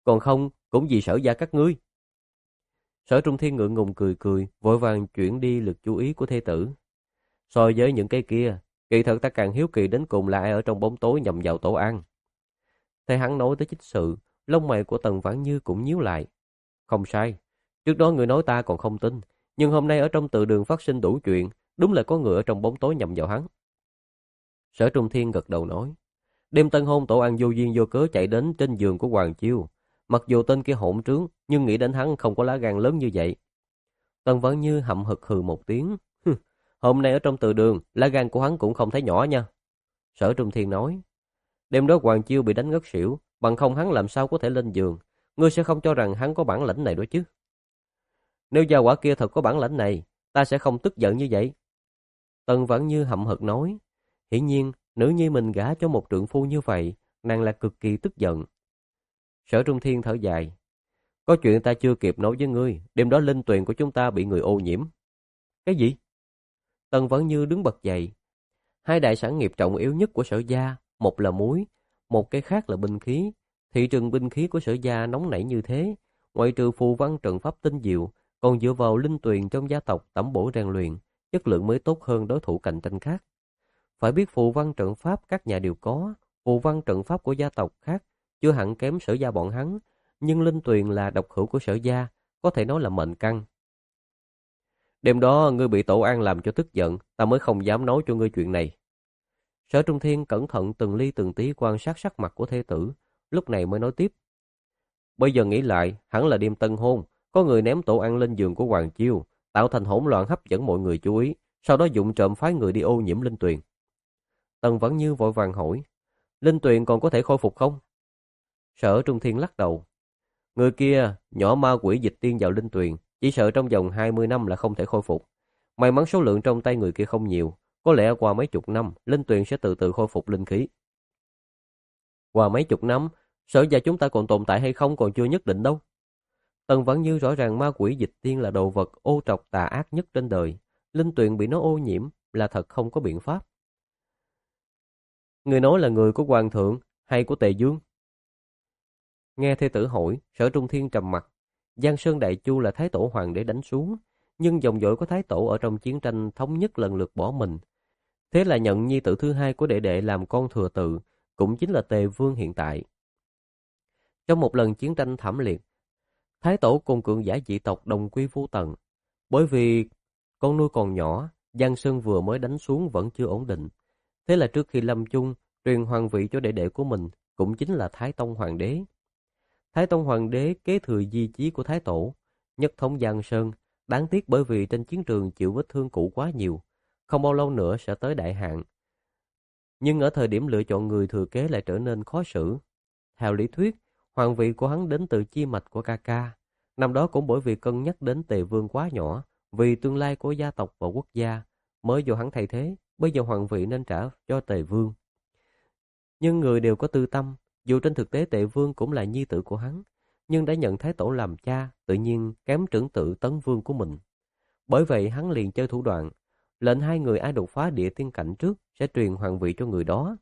A: còn không cũng vì Sở gia các ngươi. Sở Trung Thiên ngượng ngùng cười cười, vội vàng chuyển đi lực chú ý của thê tử. So với những cái kia, kỳ thật ta càng hiếu kỳ đến cùng là ai ở trong bóng tối nhằm vào Tổ An. Thấy hắn nói tới chính sự, lông mày của Tần Vãn Như cũng nhíu lại. Không sai, trước đó người nói ta còn không tin, nhưng hôm nay ở trong từ đường phát sinh đủ chuyện, đúng là có người ở trong bóng tối nhằm vào hắn. Sở Trung Thiên gật đầu nói, đêm tân hôn Tổ An vô duyên vô cớ chạy đến trên giường của Hoàng Chiêu. Mặc dù tên kia hỗn trướng, nhưng nghĩ đến hắn không có lá gan lớn như vậy. Tần Vãn Như hậm hực hừ một tiếng. Hôm nay ở trong từ đường, lá gan của hắn cũng không thấy nhỏ nha. Sở Trung Thiên nói, đêm đó Hoàng Chiêu bị đánh ngất xỉu, bằng không hắn làm sao có thể lên giường. Ngươi sẽ không cho rằng hắn có bản lĩnh này đó chứ. Nếu gia quả kia thật có bản lĩnh này, ta sẽ không tức giận như vậy. Tần Vãn Như hậm hực nói, hiển nhiên, nữ nhi mình gả cho một trượng phu như vậy, nàng là cực kỳ tức giận. Sở Trung Thiên thở dài, có chuyện ta chưa kịp nói với ngươi, đêm đó linh tuyền của chúng ta bị người ô nhiễm. Cái gì? Tần Vãn Như đứng bật dậy. Hai đại sản nghiệp trọng yếu nhất của Sở gia, một là muối, một cái khác là binh khí. Thị trường binh khí của Sở gia nóng nảy như thế, ngoại trừ phù văn trận pháp tinh diệu, còn dựa vào linh tuyền trong gia tộc tẩm bổ rèn luyện, chất lượng mới tốt hơn đối thủ cạnh tranh khác. Phải biết phù văn trận pháp các nhà đều có, phù văn trận pháp của gia tộc khác chưa hẳn kém Sở gia bọn hắn, nhưng linh tuyền là độc hữu của Sở gia, có thể nói là mệnh căn. Đêm đó ngươi bị Tổ An làm cho tức giận, ta mới không dám nói cho ngươi chuyện này. Sở Trung Thiên cẩn thận từng ly từng tí quan sát sắc mặt của thê tử, lúc này mới nói tiếp. Bây giờ nghĩ lại, hẳn là đêm tân hôn, có người ném Tổ An lên giường của Hoàng Chiêu, tạo thành hỗn loạn hấp dẫn mọi người chú ý, sau đó dụng trộm phái người đi ô nhiễm linh tuyền. Tần Vãn Như vội vàng hỏi, linh tuyền còn có thể khôi phục không? Sở Trung Thiên lắc đầu. Người kia nhỏ ma quỷ dịch tiên vào linh tuyền, chỉ sợ trong vòng hai mươi năm là không thể khôi phục. May mắn số lượng trong tay người kia không nhiều, có lẽ qua mấy chục năm, linh tuyền sẽ từ từ khôi phục linh khí. Qua mấy chục năm, Sở gia chúng ta còn tồn tại hay không còn chưa nhất định đâu. Tần Vãn Như rõ ràng ma quỷ dịch tiên là đồ vật ô trọc tà ác nhất trên đời, linh tuyền bị nó ô nhiễm là thật không có biện pháp. Người nói là người của Hoàng thượng hay của Tề Dương? Nghe thê tử hỏi, Sở Trung Thiên trầm mặt. Giang Sơn Đại Chu là Thái Tổ Hoàng đế đánh xuống, nhưng dòng dõi của Thái Tổ ở trong chiến tranh thống nhất lần lượt bỏ mình. Thế là nhận nhi tử thứ hai của đệ đệ làm con thừa tự, cũng chính là Tề Vương hiện tại. Trong một lần chiến tranh thảm liệt, Thái Tổ cùng cường giả dị tộc đồng quy vu tận. Bởi vì con nuôi còn nhỏ, Giang Sơn vừa mới đánh xuống vẫn chưa ổn định. Thế là trước khi lâm chung, truyền hoàng vị cho đệ đệ của mình, cũng chính là Thái Tông Hoàng đế. Thái Tông Hoàng đế kế thừa di chí của Thái Tổ, nhất thống Giang Sơn, đáng tiếc bởi vì trên chiến trường chịu vết thương cũ quá nhiều, không bao lâu nữa sẽ tới đại hạn. Nhưng ở thời điểm lựa chọn người thừa kế lại trở nên khó xử. Theo lý thuyết, hoàng vị của hắn đến từ chi mạch của ca ca. Năm đó cũng bởi vì cân nhắc đến Tề Vương quá nhỏ, vì tương lai của gia tộc và quốc gia, mới do hắn thay thế, bây giờ hoàng vị nên trả cho Tề Vương. Nhưng người đều có tư tâm, dù trên thực tế Tề Vương cũng là nhi tử của hắn, nhưng đã nhận Thái Tổ làm cha, tự nhiên kém trưởng tự Tấn Vương của mình. Bởi vậy hắn liền chơi thủ đoạn, lệnh hai người ai đột phá địa tiên cảnh trước sẽ truyền hoàng vị cho người đó.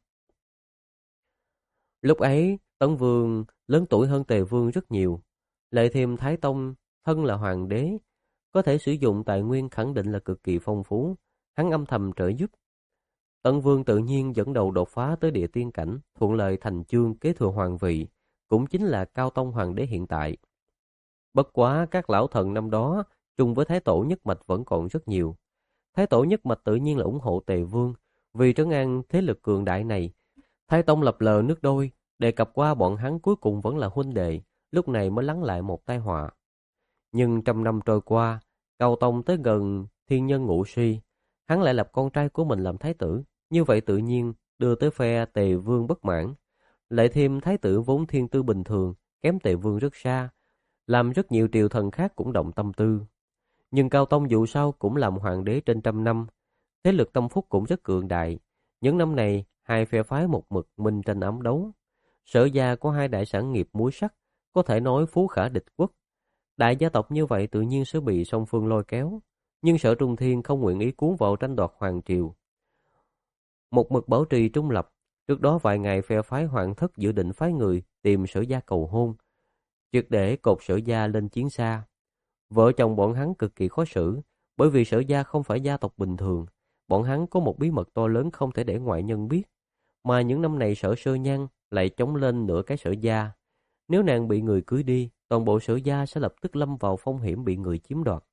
A: Lúc ấy, Tấn Vương lớn tuổi hơn Tề Vương rất nhiều, lại thêm Thái Tông thân là hoàng đế, có thể sử dụng tài nguyên khẳng định là cực kỳ phong phú, hắn âm thầm trợ giúp. Tấn Vương tự nhiên dẫn đầu đột phá tới địa tiên cảnh, thuận lợi thành chương kế thừa hoàng vị, cũng chính là Cao Tông Hoàng đế hiện tại. Bất quá các lão thần năm đó, chung với Thái Tổ nhất mạch vẫn còn rất nhiều. Thái Tổ nhất mạch tự nhiên là ủng hộ Tề Vương, vì trấn an thế lực cường đại này. Thái Tông lập lờ nước đôi, đề cập qua bọn hắn cuối cùng vẫn là huynh đệ, lúc này mới lắng lại một tai họa. Nhưng trăm năm trôi qua, Cao Tông tới gần thiên nhân ngũ suy, hắn lại lập con trai của mình làm thái tử, như vậy tự nhiên đưa tới phe Tề Vương bất mãn. Lại thêm thái tử vốn thiên tư bình thường, kém Tề Vương rất xa, làm rất nhiều triều thần khác cũng động tâm tư. Nhưng Cao Tông dù sao cũng làm hoàng đế trên trăm năm, thế lực tâm phúc cũng rất cường đại. Những năm này, hai phe phái một mực minh tranh ám đấu. Sở gia có hai đại sản nghiệp muối sắt, có thể nói phú khả địch quốc. Đại gia tộc như vậy tự nhiên sẽ bị song phương lôi kéo. Nhưng Sở Trung Thiên không nguyện ý cuốn vào tranh đoạt hoàng triều. Một mực bảo trì trung lập, trước đó vài ngày phe phái hoàng thất dự định phái người tìm Sở gia cầu hôn. triệt để cột Sở Gia lên chiến xa. Vợ chồng bọn hắn cực kỳ khó xử, bởi vì Sở Gia không phải gia tộc bình thường, bọn hắn có một bí mật to lớn không thể để ngoại nhân biết, mà những năm này Sở Sơ Nhan lại chống lên nửa cái Sở Gia. Nếu nàng bị người cưới đi, toàn bộ Sở Gia sẽ lập tức lâm vào phong hiểm bị người chiếm đoạt.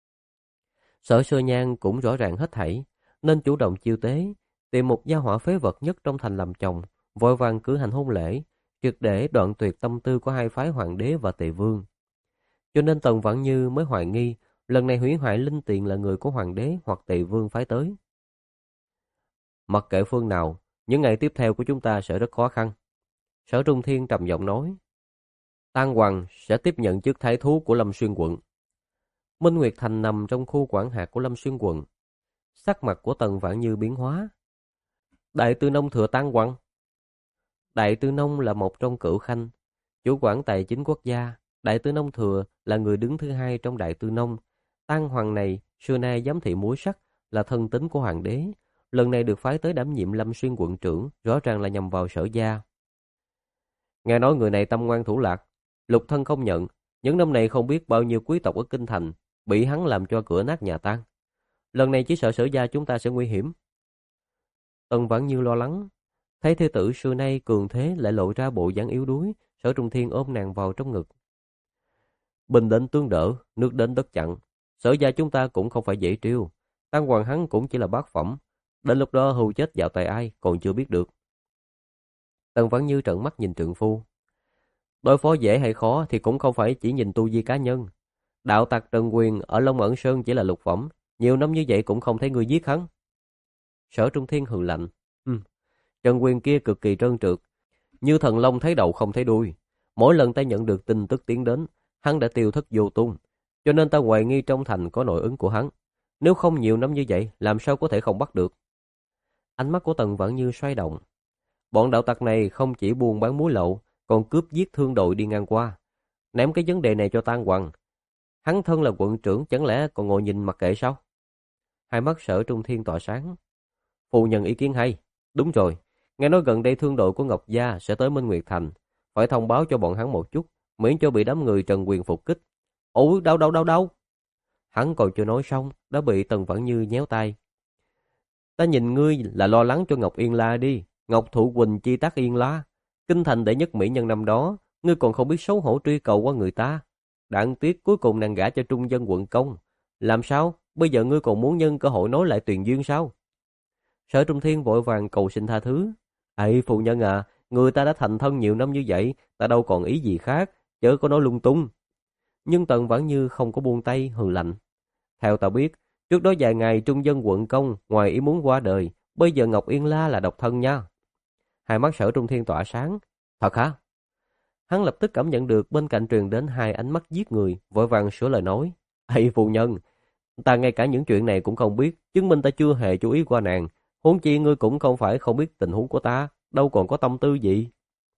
A: Sở Sơ Nhan cũng rõ ràng hết thảy, nên chủ động chiêu tế, tìm một gia hỏa phế vật nhất trong thành làm chồng, vội vàng cử hành hôn lễ, triệt để đoạn tuyệt tâm tư của hai phái hoàng đế và tề vương. Cho nên Tần Vãn Như mới hoài nghi, lần này hủy hoại linh tiền là người của hoàng đế hoặc tề vương phái tới. Mặc kệ phương nào, những ngày tiếp theo của chúng ta sẽ rất khó khăn. Sở Trung Thiên trầm giọng nói. Tang Hoàng sẽ tiếp nhận chức thái thú của Lâm Xuyên quận. Minh Nguyệt Thành nằm trong khu quản hạt của Lâm Xuyên quận. Sắc mặt của Tần Vãn Như biến hóa. Đại Tư Nông thừa Tang Hoàng. Đại Tư Nông là một trong cửu khanh, chủ quản tài chính quốc gia. Đại Tư Nông thừa là người đứng thứ hai trong Đại Tư Nông. Tang Hoàng này xưa nay giám thị muối sắt, là thân tín của hoàng đế. Lần này được phái tới đảm nhiệm Lâm Xuyên quận trưởng, rõ ràng là nhằm vào Sở Gia. Nghe nói người này tâm ngoan thủ lạc, lục thân không nhận. Những năm này không biết bao nhiêu quý tộc ở Kinh Thành bị hắn làm cho cửa nát nhà tan. Lần này chỉ sợ Sở Gia chúng ta sẽ nguy hiểm. Tần Vãn Như lo lắng, thấy thê tử xưa nay cường thế lại lộ ra bộ dáng yếu đuối. Sở Trung Thiên ôm nàng vào trong ngực. Bình định tương đỡ, nước đến đất chặn. Sở Gia chúng ta cũng không phải dễ trêu. Tang Hoàng hắn cũng chỉ là bát phẩm. Đến lúc đó hưu chết dạo tại ai còn chưa biết được. Tần Vãn Như trợn mắt nhìn trượng phu. Đối phó dễ hay khó thì cũng không phải chỉ nhìn tu vi cá nhân. Đạo tặc Trần Quyền ở Long Ẩn Sơn chỉ là lục phẩm, nhiều năm như vậy cũng không thấy người giết hắn. Sở Trung Thiên hừ lạnh. Ừ. Trần Quyền kia cực kỳ trơn trượt, như thần long thấy đầu không thấy đuôi. Mỗi lần ta nhận được tin tức tiến đến, hắn đã tiêu thất vô tung, cho nên ta hoài nghi trong thành có nội ứng của hắn. Nếu không nhiều năm như vậy, làm sao có thể không bắt được? Ánh mắt của Tần Vãn Như xoay động. Bọn đạo tặc này không chỉ buôn bán muối lậu, còn cướp giết thương đội đi ngang qua. Ném cái vấn đề này cho Tang Hoàng. Hắn thân là quận trưởng, chẳng lẽ còn ngồi nhìn mặc kệ sao? Hai mắt Sở Trung Thiên tỏa sáng. Phu nhân ý kiến hay. Đúng rồi, nghe nói gần đây thương đội của Ngọc Gia sẽ tới Minh Nguyệt Thành. Phải thông báo cho bọn hắn một chút, miễn cho bị đám người Trần Quyền phục kích. Ủa, đâu đâu đâu đâu? Hắn còn chưa nói xong, đã bị Tần Vãn Như nhéo tay. Ta nhìn ngươi là lo lắng cho Ngọc Yên La đi. Ngọc Thụ Quỳnh chi tác Yên La, Kinh Thành đệ nhất mỹ nhân năm đó, ngươi còn không biết xấu hổ truy cầu qua người ta. Đáng tiếc cuối cùng nàng gả cho trung dân quận công. Làm sao? Bây giờ ngươi còn muốn nhân cơ hội nói lại Tuyền Duyên sao? Sở Trung Thiên vội vàng cầu xin tha thứ. Ây phu nhân à, người ta đã thành thân nhiều năm như vậy, ta đâu còn ý gì khác, chớ có nói lung tung. Nhưng Tần Vãn Như không có buông tay, hừ lạnh. Theo ta biết, trước đó vài ngày trung dân quận công ngoài ý muốn qua đời, bây giờ Ngọc Yên La là độc thân nha. Hai mắt Sở Trung Thiên tỏa sáng. Thật hả? Hắn lập tức cảm nhận được bên cạnh truyền đến hai ánh mắt giết người, vội vàng sửa lời nói. Ây phu nhân, ta ngay cả những chuyện này cũng không biết, chứng minh ta chưa hề chú ý qua nàng. Huống chi ngươi cũng không phải không biết tình huống của ta, đâu còn có tâm tư gì.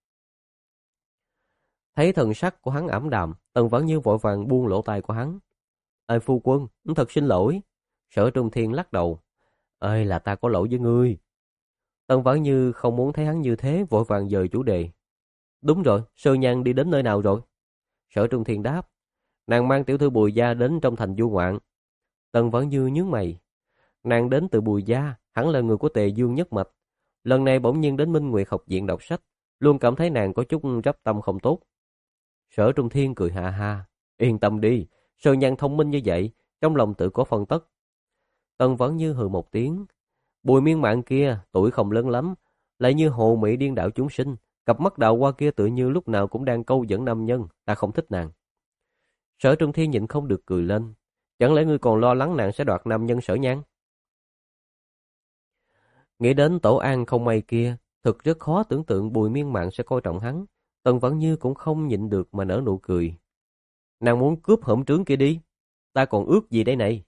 A: Thấy thần sắc của hắn ảm đạm, Tần Vãn Như vội vàng buông lỗ tai của hắn. Ê phu quân, thật xin lỗi. Sở Trung Thiên lắc đầu. Ê là ta có lỗi với ngươi. Tần Vãn Như không muốn thấy hắn như thế, vội vàng dời chủ đề. Đúng rồi, Sơ Nhan đi đến nơi nào rồi? Sở Trung Thiên đáp. Nàng mang tiểu thư Bùi Gia đến trong thành du ngoạn. Tần Vãn Như nhướng mày. Nàng đến từ Bùi Gia, hẳn là người của Tề Dương nhất mạch. Lần này bỗng nhiên đến Minh Nguyệt học viện đọc sách, luôn cảm thấy nàng có chút rắp tâm không tốt. Sở Trung Thiên cười ha ha. Yên tâm đi, Sơ Nhan thông minh như vậy, trong lòng tự có phân tất. Tần Vãn Như hừ một tiếng. Bùi miên mạng kia, tuổi không lớn lắm, lại như hồ mỹ điên đảo chúng sinh. Cặp mắt đào hoa kia tự như lúc nào cũng đang câu dẫn nam nhân, ta không thích nàng. Sở Trung Thiên nhịn không được cười lên. Chẳng lẽ ngươi còn lo lắng nàng sẽ đoạt nam nhân Sở Nhan? Nghĩ đến tổ an không may kia, thực rất khó tưởng tượng Bùi miên mạng sẽ coi trọng hắn. Tần Vãn Như cũng không nhịn được mà nở nụ cười. Nàng muốn cướp hổm trướng kia đi, ta còn ước gì đây này?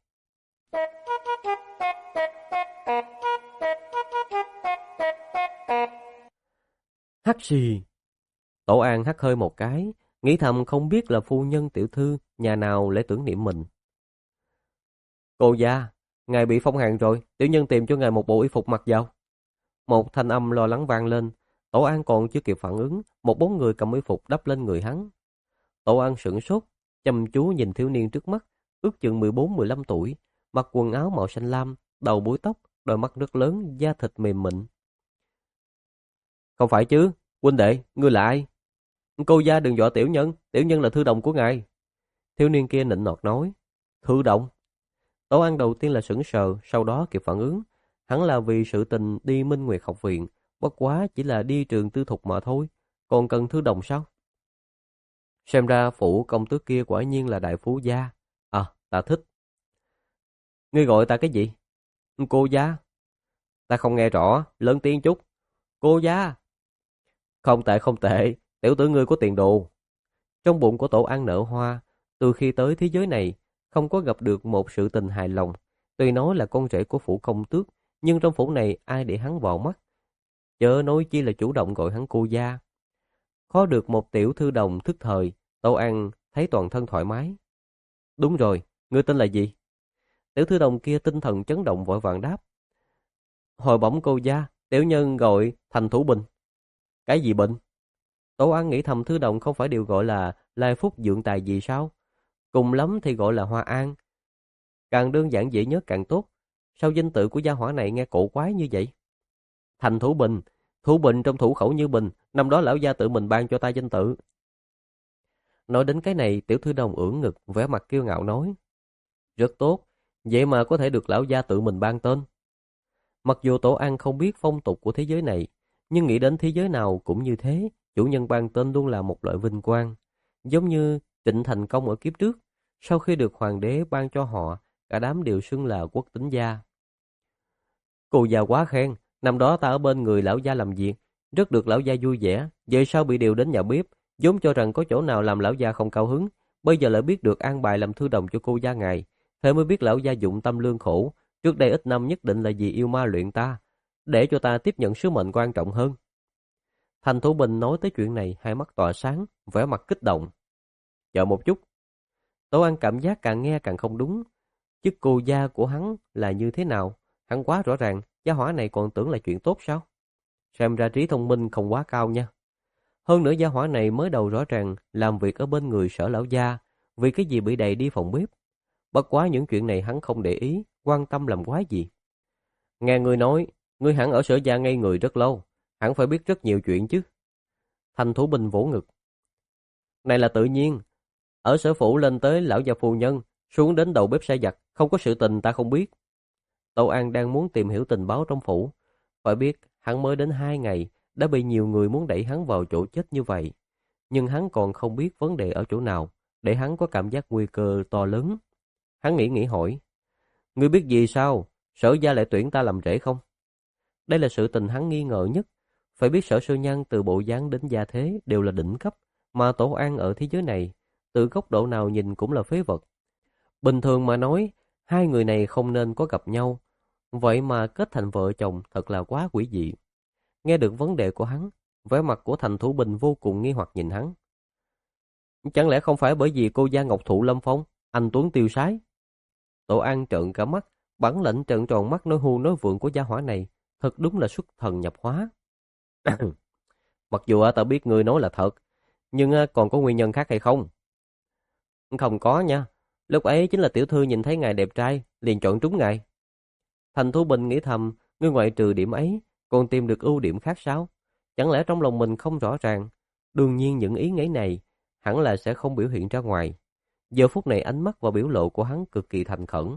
A: Hắt xì. Tổ an hắt hơi một cái, nghĩ thầm không biết là phu nhân tiểu thư nhà nào lễ tưởng niệm mình. Cô gia, ngài bị phong hàn rồi, tiểu nhân tìm cho ngài một bộ y phục mặc vào. Một thanh âm lo lắng vang lên. Tổ an còn chưa kịp phản ứng, một bóng người cầm y phục đắp lên người hắn. Tổ An sửng sốt, chăm chú nhìn thiếu niên trước mắt, ước chừng mười bốn mười lăm tuổi, mặc quần áo màu xanh lam, đầu búi tóc, đôi mắt rất lớn, da thịt mềm mịn. Không phải chứ, huynh đệ, ngươi là ai? Cô gia đừng dọa tiểu nhân, tiểu nhân là thư đồng của ngài. Thiếu niên kia nịnh nọt nói. Thư đồng? Tổ An đầu tiên là sững sờ, sau đó kịp phản ứng. Hắn là vì sự tình đi Minh Nguyệt học viện, bất quá chỉ là đi trường tư thục mà thôi, còn cần thư đồng sao? Xem ra phủ công tước kia quả nhiên là đại phú gia. À, ta thích. Ngươi gọi ta cái gì? Cô gia. Ta không nghe rõ, lớn tiếng chút. Cô gia. Không tệ không tệ, tiểu tử ngươi có tiền đồ. Trong bụng của Tổ An nở hoa, từ khi tới thế giới này, không có gặp được một sự tình hài lòng. Tuy nói là con rể của phủ công tước, nhưng trong phủ này ai để hắn vào mắt. Chớ nói chi là chủ động gọi hắn cô gia. Có được một tiểu thư đồng thức thời, Tổ An thấy toàn thân thoải mái. Đúng rồi, ngươi tên là gì? Tiểu thư đồng kia tinh thần chấn động vội vàng đáp. Hồi bẩm cô gia, tiểu nhân gọi Thành Thủ Bình. Cái gì bệnh? Tổ An nghĩ thầm thư đồng không phải đều gọi là lai phúc dượng tài gì sao? Cùng lắm thì gọi là Hoa An. Càng đơn giản dễ nhớ càng tốt. Sao danh tự của gia hỏa này nghe cổ quái như vậy? Thành Thủ Bình, Thủ Bình trong thủ khẩu như bình, năm đó lão gia tự mình ban cho ta danh tự. Nói đến cái này, tiểu thư đồng ưỡn ngực, vẻ mặt kiêu ngạo nói. Rất tốt, vậy mà có thể được lão gia tự mình ban tên. Mặc dù Tổ An không biết phong tục của thế giới này, nhưng nghĩ đến thế giới nào cũng như thế, chủ nhân ban tên luôn là một loại vinh quang. Giống như Trịnh Thành Công ở kiếp trước, sau khi được hoàng đế ban cho họ, cả đám đều xưng là quốc tính gia. Cô già quá khen, năm đó ta ở bên người lão gia làm việc, rất được lão gia vui vẻ, vậy sao bị điều đến nhà bếp, vốn cho rằng có chỗ nào làm lão gia không cao hứng, bây giờ lại biết được an bài làm thư đồng cho cô gia ngài, thế mới biết lão gia dụng tâm lương khổ, trước đây ít năm nhất định là vì yêu ma luyện ta, để cho ta tiếp nhận sứ mệnh quan trọng hơn. Thành Thủ Bình nói tới chuyện này, hai mắt tỏa sáng, vẻ mặt kích động. Chờ một chút. Tổ An cảm giác càng nghe càng không đúng. Chức cô gia của hắn là như thế nào? Hắn quá rõ ràng, gia hỏa này còn tưởng là chuyện tốt sao? Xem ra trí thông minh không quá cao nha. Hơn nữa gia hỏa này mới đầu rõ ràng làm việc ở bên người Sở lão gia, vì cái gì bị đẩy đi phòng bếp. Bất quá những chuyện này hắn không để ý, quan tâm làm quái gì. Nghe người nói, ngươi hẳn ở Sở gia ngây người rất lâu, hẳn phải biết rất nhiều chuyện chứ. Thành Thủ Bình vỗ ngực. Này là tự nhiên, ở sở phủ lên tới lão gia phu nhân, xuống đến đầu bếp sai giặt, không có sự tình ta không biết. Tâu An đang muốn tìm hiểu tình báo trong phủ, phải biết hắn mới đến hai ngày, đã bị nhiều người muốn đẩy hắn vào chỗ chết như vậy. Nhưng hắn còn không biết vấn đề ở chỗ nào, để hắn có cảm giác nguy cơ to lớn. Hắn nghĩ nghĩ hỏi, ngươi biết gì sao, Sở gia lại tuyển ta làm rể không? Đây là sự tình hắn nghi ngờ nhất. Phải biết Sở Sư Nhân từ bộ dáng đến gia thế đều là đỉnh cấp, mà Tổ An ở thế giới này, từ góc độ nào nhìn cũng là phế vật. Bình thường mà nói, hai người này không nên có gặp nhau, vậy mà kết thành vợ chồng thật là quá quỷ dị. Nghe được vấn đề của hắn, vẻ mặt của Thành Thủ Bình vô cùng nghi hoặc nhìn hắn. Chẳng lẽ không phải bởi vì cô gia Ngọc Thụ Lâm Phong, anh Tuấn tiêu sái? Tổ An trợn cả mắt, bản lệnh trợn tròn mắt nói hưu nói vượng của gia hỏa này, thật đúng là xuất thần nhập hóa. Mặc dù ta biết người nói là thật, nhưng còn có nguyên nhân khác hay không? Không có nha, lúc ấy chính là tiểu thư nhìn thấy ngài đẹp trai, liền chọn trúng ngài. Thành Thủ Bình nghĩ thầm, ngươi ngoại trừ điểm ấy, còn tìm được ưu điểm khác sao? Chẳng lẽ trong lòng mình không rõ ràng? Đương nhiên những ý nghĩ này, hẳn là sẽ không biểu hiện ra ngoài. Giờ phút này ánh mắt và biểu lộ của hắn cực kỳ thành khẩn.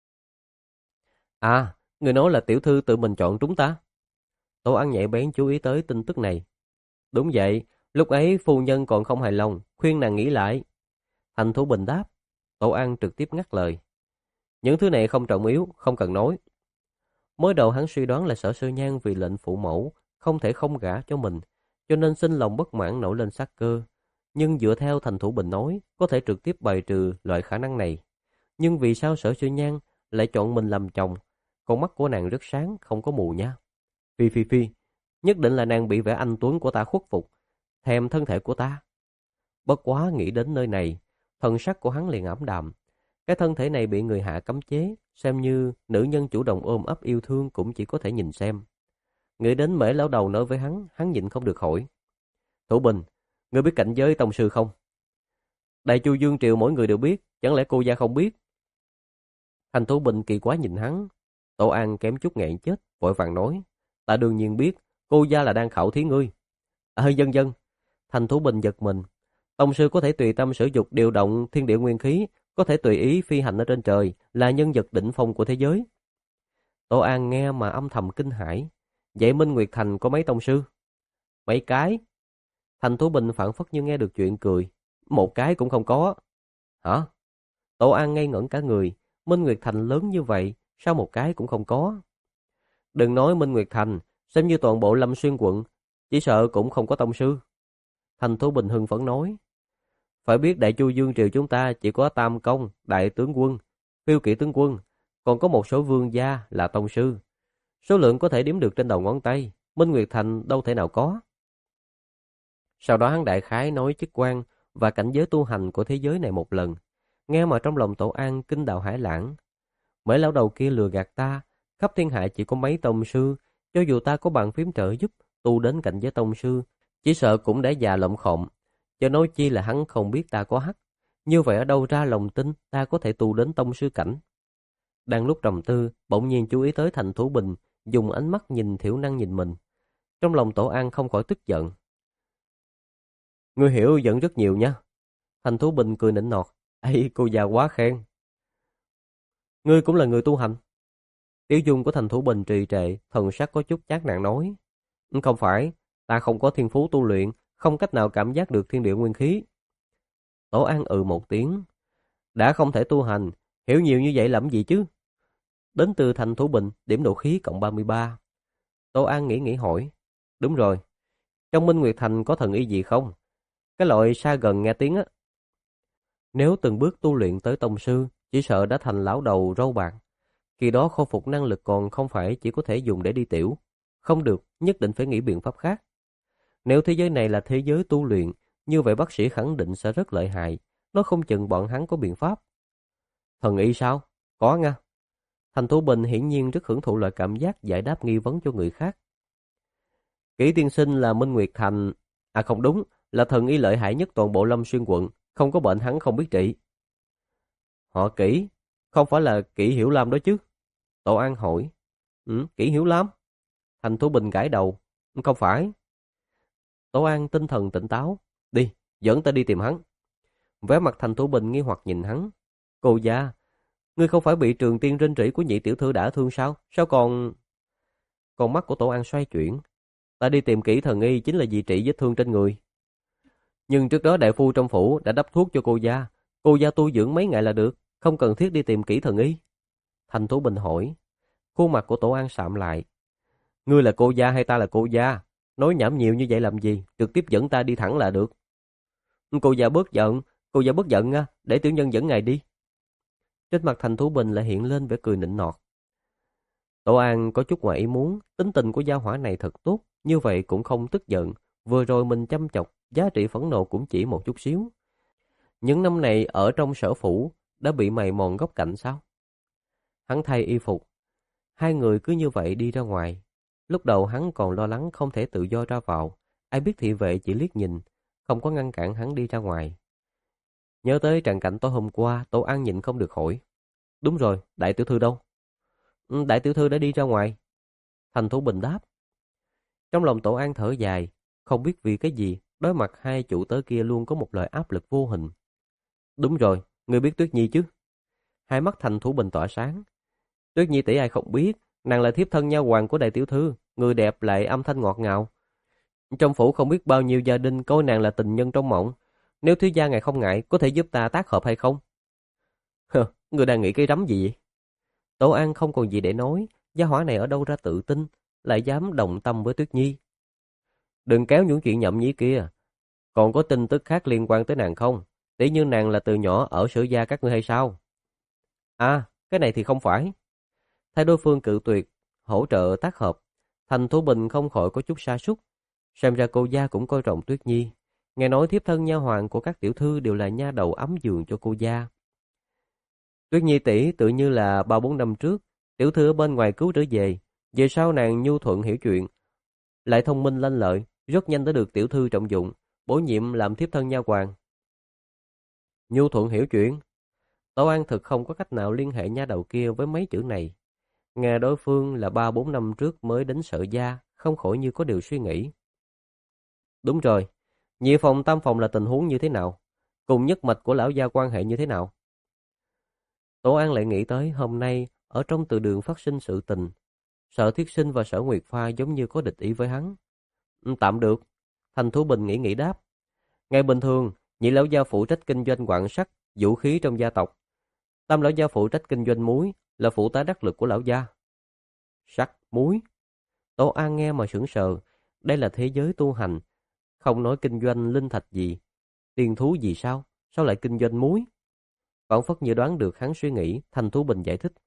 A: À, người nói là tiểu thư tự mình chọn trúng ta. Tổ An nhạy bén chú ý tới tin tức này. Đúng vậy, lúc ấy phu nhân còn không hài lòng, khuyên nàng nghĩ lại. Thành Thủ Bình đáp. Tổ An trực tiếp ngắt lời. Những thứ này không trọng yếu, không cần nói. Mới đầu hắn suy đoán là Sở Sư Nhan vì lệnh phụ mẫu, không thể không gả cho mình, cho nên sinh lòng bất mãn nổi lên sát cơ. Nhưng dựa theo Thành Thủ Bình nói, có thể trực tiếp bài trừ loại khả năng này. Nhưng vì sao Sở Sư Nhan lại chọn mình làm chồng? Con mắt của nàng rất sáng, không có mù nha. Phi phi phi, nhất định là nàng bị vẻ anh tuấn của ta khuất phục, thèm thân thể của ta. Bất quá nghĩ đến nơi này, thần sắc của hắn liền ảm đạm. Cái thân thể này bị người hạ cấm chế, xem như nữ nhân chủ động ôm ấp yêu thương cũng chỉ có thể nhìn xem. Nghĩ đến Mễ lão đầu nói với hắn, hắn nhịn không được hỏi. Thủ Bình, ngươi biết cảnh giới tông sư không? Đại Chu Dương Triều mỗi người đều biết, chẳng lẽ cô gia không biết? Thành Thủ Bình kỳ quá nhìn hắn. Tổ An kém chút nghẹn chết, vội vàng nói, ta đương nhiên biết, cô gia là đang khảo thí ngươi. À, dân dân. Thành Thủ Bình giật mình. Tông sư có thể tùy tâm sử dụng điều động thiên địa nguyên khí, có thể tùy ý phi hành ở trên trời, là nhân vật đỉnh phong của thế giới. Tổ An nghe mà âm thầm kinh hãi. Vậy Minh Nguyệt Thành có mấy tông sư? Mấy cái. Thành Thủ Bình phảng phất như nghe được chuyện cười. Một cái cũng không có. Hả? Tổ An ngây ngẩn cả người. Minh Nguyệt Thành lớn như vậy, sao một cái cũng không có? Đừng nói Minh Nguyệt Thành, xem như toàn bộ Lâm Xuyên quận, chỉ sợ cũng không có tông sư. Thành Thủ Bình hưng phấn nói. Phải biết Đại Chu Dương Triều chúng ta chỉ có Tam Công, Đại Tướng Quân, Phiêu Kỵ Tướng Quân, còn có một số vương gia là tông sư. Số lượng có thể đếm được trên đầu ngón tay, Minh Nguyệt Thành đâu thể nào có. Sau đó hắn đại khái nói chức quan và cảnh giới tu hành của thế giới này một lần, nghe mà trong lòng Tổ An kinh đạo hải lãng. Mấy lão đầu kia lừa gạt ta, khắp thiên hạ chỉ có mấy tông sư, cho dù ta có bàn phím trợ giúp tu đến cảnh giới tông sư, chỉ sợ cũng đã già lộng khộm, cho nói chi là hắn không biết ta có hắc. Như vậy ở đâu ra lòng tin ta có thể tu đến tông sư cảnh? Đang lúc trầm tư, bỗng nhiên chú ý tới Thành Thủ Bình dùng ánh mắt nhìn thiểu năng nhìn mình. Trong lòng Tổ An không khỏi tức giận. Ngươi hiểu giận rất nhiều nha. Thành Thủ Bình cười nịnh nọt. Ây, cô già quá khen. Ngươi cũng là người tu hành. Tiểu dung của Thành Thủ Bình trì trệ, thần sắc có chút chán nản nói. Không phải, ta không có thiên phú tu luyện, không cách nào cảm giác được thiên địa nguyên khí. Tổ An ừ một tiếng. Đã không thể tu hành, hiểu nhiều như vậy làm gì chứ? Đến từ Thành Thủ Bình, điểm độ khí cộng ba mươi ba. Tổ An nghĩ nghĩ hỏi. Đúng rồi, trong Minh Nguyệt Thành có thần y gì không? Cái loại xa gần nghe tiếng á. Nếu từng bước tu luyện tới tông sư, chỉ sợ đã thành lão đầu râu bạc. Khi đó khôi phục năng lực còn không phải chỉ có thể dùng để đi tiểu. Không được, nhất định phải nghĩ biện pháp khác. Nếu thế giới này là thế giới tu luyện, như vậy bác sĩ khẳng định sẽ rất lợi hại. Nó không chừng bọn hắn có biện pháp. Thần y sao? Có nha. Thành Thủ Bình hiển nhiên rất hưởng thụ loại cảm giác giải đáp nghi vấn cho người khác. Kỷ tiên sinh là Minh Nguyệt Thành... À không đúng, là thần y lợi hại nhất toàn bộ Lâm Xuyên quận. Không có bệnh hắn không biết trị. Họ Kỷ, không phải là Kỷ Hiểu Lam đó chứ? Tổ An hỏi. Ừ, Kỷ Hiểu Lam? Thành Thủ Bình gãi đầu. Không phải. Tổ An tinh thần tỉnh táo. Đi, dẫn ta đi tìm hắn. Vẻ mặt Thành Thủ Bình nghi hoặc nhìn hắn. Cô gia, ngươi không phải bị Trường Tiên rên rỉ của nhị tiểu thư đã thương sao? Sao còn... Con mắt của Tổ An xoay chuyển. Ta đi tìm Kỷ thần y chính là vì trị vết thương trên người. Nhưng trước đó đại phu trong phủ đã đắp thuốc cho cô gia. Cô gia tu dưỡng mấy ngày là được, không cần thiết đi tìm Kỷ thần y. Thành Thủ Bình hỏi. Khuôn mặt của Tổ An sạm lại. Ngươi là cô gia hay ta là cô gia? Nói nhảm nhiều như vậy làm gì? Trực tiếp dẫn ta đi thẳng là được. Cô gia bớt giận, cô gia bớt giận nha, để tiểu nhân dẫn ngài đi. Trên mặt Thành Thủ Bình lại hiện lên vẻ cười nịnh nọt. Tổ An có chút ngoài ý muốn, tính tình của gia hỏa này thật tốt, như vậy cũng không tức giận. Vừa rồi mình chăm chọc, giá trị phẫn nộ cũng chỉ một chút xíu. Những năm này ở trong sở phủ đã bị mày mòn góc cạnh sao? Hắn thay y phục. Hai người cứ như vậy đi ra ngoài. Lúc đầu hắn còn lo lắng không thể tự do ra vào. Ai biết thị vệ chỉ liếc nhìn, không có ngăn cản hắn đi ra ngoài. Nhớ tới tràng cảnh tối hôm qua, Tổ An nhịn không được hỏi. Đúng rồi, đại tiểu thư đâu? Đại tiểu thư đã đi ra ngoài. Thành Thủ Bình đáp. Trong lòng Tổ An thở dài, không biết vì cái gì, đối mặt hai chủ tớ kia luôn có một loại áp lực vô hình. Đúng rồi, ngươi biết Tuyết Nhi chứ? Hai mắt Thành Thủ Bình tỏa sáng. Tuyết Nhi tỷ ai không biết, nàng là thiếp thân nha hoàn của đại tiểu thư, người đẹp lại âm thanh ngọt ngào. Trong phủ không biết bao nhiêu gia đình coi nàng là tình nhân trong mộng. Nếu thiếu gia ngài không ngại, có thể giúp ta tác hợp hay không? Hờ, người đang nghĩ cái rắm gì vậy? Tổ An không còn gì để nói, gia hỏa này ở đâu ra tự tin, lại dám động tâm với Tuyết Nhi. Đừng kéo những chuyện nhậm nhí kia. Còn có tin tức khác liên quan tới nàng không? Tỉ như nàng là từ nhỏ ở Sử gia các ngươi hay sao? À, cái này thì không phải. Thay đối phương cự tuyệt, hỗ trợ tác hợp, Thành Thủ Bình không khỏi có chút sa sút. Xem ra cô gia cũng coi trọng Tuyết Nhi. Nghe nói thiếp thân nha hoàn của các tiểu thư đều là nha đầu ấm giường cho cô gia. Tuyết Nhi tỷ tự như là ba bốn năm trước, tiểu thư ở bên ngoài cứu trở về. Về sau nàng nhu thuận hiểu chuyện, lại thông minh lanh lợi, rất nhanh đã được tiểu thư trọng dụng, bổ nhiệm làm thiếp thân nha hoàn. Nhu Thuận hiểu chuyện. Tổ An thực không có cách nào liên hệ nha đầu kia với mấy chữ này. Nghe đối phương là ba bốn năm trước mới đến Sở Gia, không khỏi như có điều suy nghĩ. Đúng rồi, nhị phòng tam phòng là tình huống như thế nào? Cùng nhất mạch của lão gia quan hệ như thế nào? Tổ An lại nghĩ tới hôm nay ở trong từ đường phát sinh sự tình. Sở Thiết Sinh và Sở Nguyệt Pha giống như có địch ý với hắn. Ừ, tạm được. Thành Thú Bình nghĩ nghĩ đáp. Ngày bình thường, nhị lão gia phụ trách kinh doanh quặng sắt, vũ khí trong gia tộc. Tam lão gia phụ trách kinh doanh muối, là phụ tá đắc lực của lão gia. Sắt, muối. Tổ An nghe mà sững sờ. Đây là thế giới tu hành. Không nói kinh doanh linh thạch gì. Tiền thú gì sao? Sao lại kinh doanh muối? Phảng phất như đoán được hắn suy nghĩ, Thành Thú Bình giải thích.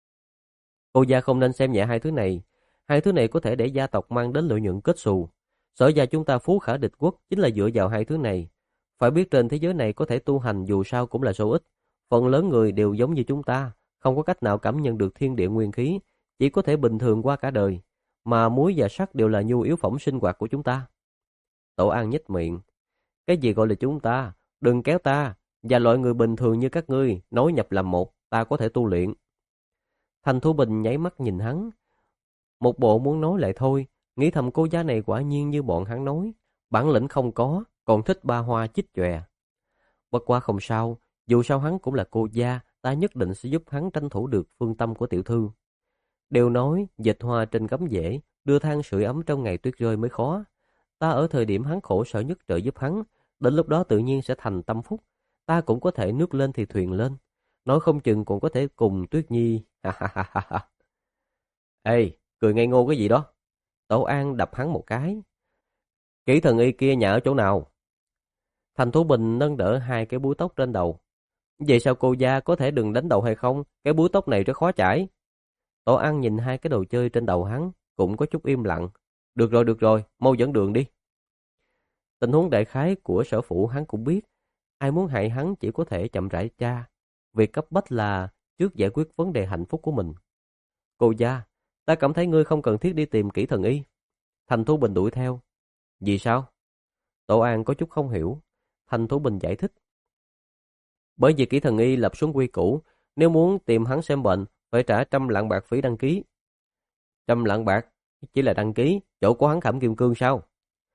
A: Cô gia không nên xem nhẹ hai thứ này. Hai thứ này có thể để gia tộc mang đến lợi nhuận kết xù. Sở gia chúng ta phú khả địch quốc chính là dựa vào hai thứ này. Phải biết trên thế giới này có thể tu hành dù sao cũng là số ít. Phần lớn người đều giống như chúng ta, không có cách nào cảm nhận được thiên địa nguyên khí, chỉ có thể bình thường qua cả đời. Mà muối và sắt đều là nhu yếu phẩm sinh hoạt của chúng ta. Tổ An nhếch miệng. Cái gì gọi là chúng ta? Đừng kéo ta, và loại người bình thường như các ngươi, nối nhập làm một, ta có thể tu luyện. Thành Thú Bình nháy mắt nhìn hắn. Một bộ muốn nói lại thôi, nghĩ thầm cô gia này quả nhiên như bọn hắn nói. Bản lĩnh không có, còn thích ba hoa chích chòe. Bất qua không sao, dù sao hắn cũng là cô gia, ta nhất định sẽ giúp hắn tranh thủ được phương tâm của tiểu thư. Đều nói, dịch hoa trên gấm dễ, đưa than sưởi ấm trong ngày tuyết rơi mới khó. Ta ở thời điểm hắn khổ sở nhất trợ giúp hắn, đến lúc đó tự nhiên sẽ thành tâm phúc. Ta cũng có thể nước lên thì thuyền lên. Nói không chừng còn có thể cùng Tuyết Nhi. Ha ha ha ha ha. Ê, cười ngây ngô cái gì đó? Tổ An đập hắn một cái. Kỹ thần y kia nhà ở chỗ nào? Thành Thú Bình nâng đỡ hai cái búi tóc trên đầu. Vậy sao cô gia có thể đừng đánh đầu hay không? Cái búi tóc này rất khó chải. Tổ An nhìn hai cái đồ chơi trên đầu hắn, cũng có chút im lặng. Được rồi, được rồi, mau dẫn đường đi. Tình huống đại khái của sở phụ hắn cũng biết. Ai muốn hại hắn chỉ có thể chậm rãi tra. Việc cấp bách là trước giải quyết vấn đề hạnh phúc của mình. Cô gia, ta cảm thấy ngươi không cần thiết đi tìm kỹ thần y. Thành Thú Bình đuổi theo. Vì sao? Tổ An có chút không hiểu. Thành Thú Bình giải thích. Bởi vì kỹ thần y lập xuống quy củ, nếu muốn tìm hắn xem bệnh, phải trả trăm lạng bạc phí đăng ký. Trăm lạng bạc? Chỉ là đăng ký, chỗ của hắn Khảm Kim Cương sao?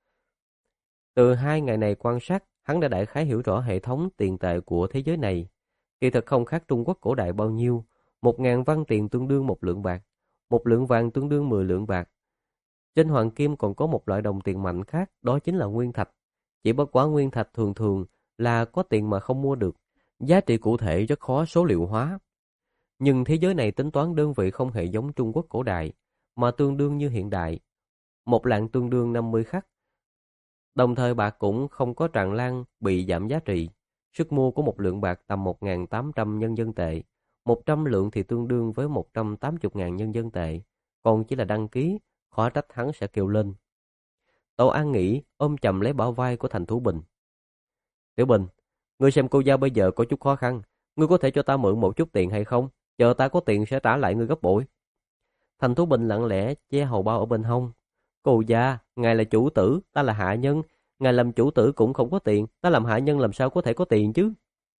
A: Từ hai ngày này quan sát, hắn đã đại khái hiểu rõ hệ thống tiền tệ của thế giới này. Kỳ thật không khác Trung Quốc cổ đại bao nhiêu. Một ngàn văn tiền tương đương một lượng bạc, một lượng vàng tương đương mười lượng bạc. Trên hoàng kim còn có một loại đồng tiền mạnh khác, đó chính là nguyên thạch. Chỉ bất quá nguyên thạch thường thường là có tiền mà không mua được. Giá trị cụ thể rất khó số liệu hóa. Nhưng thế giới này tính toán đơn vị không hề giống Trung Quốc cổ đại, mà tương đương như hiện đại. Một lạng tương đương năm mươi khắc. Đồng thời bạc cũng không có tràn lan bị giảm giá trị. Sức mua của một lượng bạc tầm một nghìn tám trăm nhân dân tệ. một trăm lượng thì tương đương với một trăm tám mươi nghìn nhân dân tệ. Còn chỉ là đăng ký, khó trách hắn sẽ kêu lên. Tổ An nghĩ ôm chầm lấy bả vai của Thành Thú Bình. Tiểu Bình, ngươi xem cô gia bây giờ có chút khó khăn. Ngươi có thể cho ta mượn một chút tiền hay không? Chờ ta có tiền sẽ trả lại ngươi gấp bội. Thành Thú Bình lặng lẽ che hầu bao ở bên hông. Cô gia, ngài là chủ tử, ta là hạ nhân. Ngài làm chủ tử cũng không có tiền, ta làm hạ nhân làm sao có thể có tiền chứ?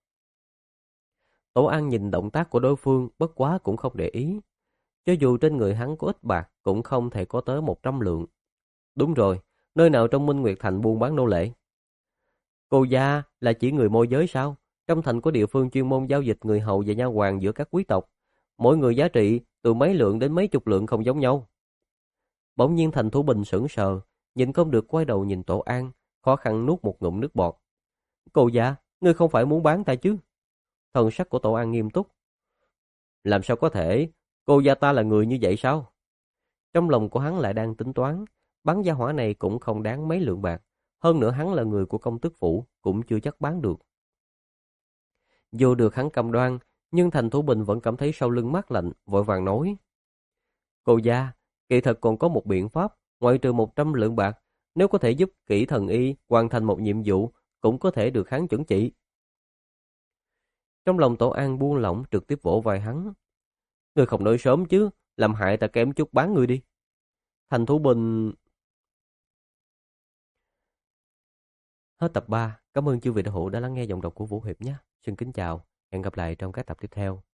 A: Tổ An nhìn động tác của đối phương, bất quá cũng không để ý. Cho dù trên người hắn có ít bạc, cũng không thể có tới một trăm lượng. Đúng rồi, nơi nào trong Minh Nguyệt Thành buôn bán nô lệ? Cô gia là chỉ người môi giới sao? Trong thành có địa phương chuyên môn giao dịch người hầu và nha hoàn giữa các quý tộc. Mỗi người giá trị từ mấy lượng đến mấy chục lượng không giống nhau. Bỗng nhiên Thành Thú Bình sững sờ, nhìn không được quay đầu nhìn Tổ An, khó khăn nuốt một ngụm nước bọt. Cô gia, ngươi không phải muốn bán ta chứ? Thần sắc của Tổ An nghiêm túc. Làm sao có thể? Cô gia ta là người như vậy sao? Trong lòng của hắn lại đang tính toán, bán gia hỏa này cũng không đáng mấy lượng bạc. Hơn nữa hắn là người của công tước phủ, cũng chưa chắc bán được. Dù được hắn cam đoan, nhưng Thành Thú Bình vẫn cảm thấy sau lưng mát lạnh, vội vàng nói. Cô gia, kỳ thật còn có một biện pháp, ngoại trừ một trăm lượng bạc, nếu có thể giúp kỹ thần y hoàn thành một nhiệm vụ, cũng có thể được hắn chuẩn chỉ. Trong lòng Tổ An buông lỏng trực tiếp vỗ vai hắn. Ngươi không nói sớm chứ, làm hại ta kém chút bán ngươi đi. Thành Thú Bình... Hết tập ba. Cảm ơn chư vị đạo hữu đã lắng nghe giọng đọc của Vũ Hiệp nhé. Xin kính chào, hẹn gặp lại trong các tập tiếp theo.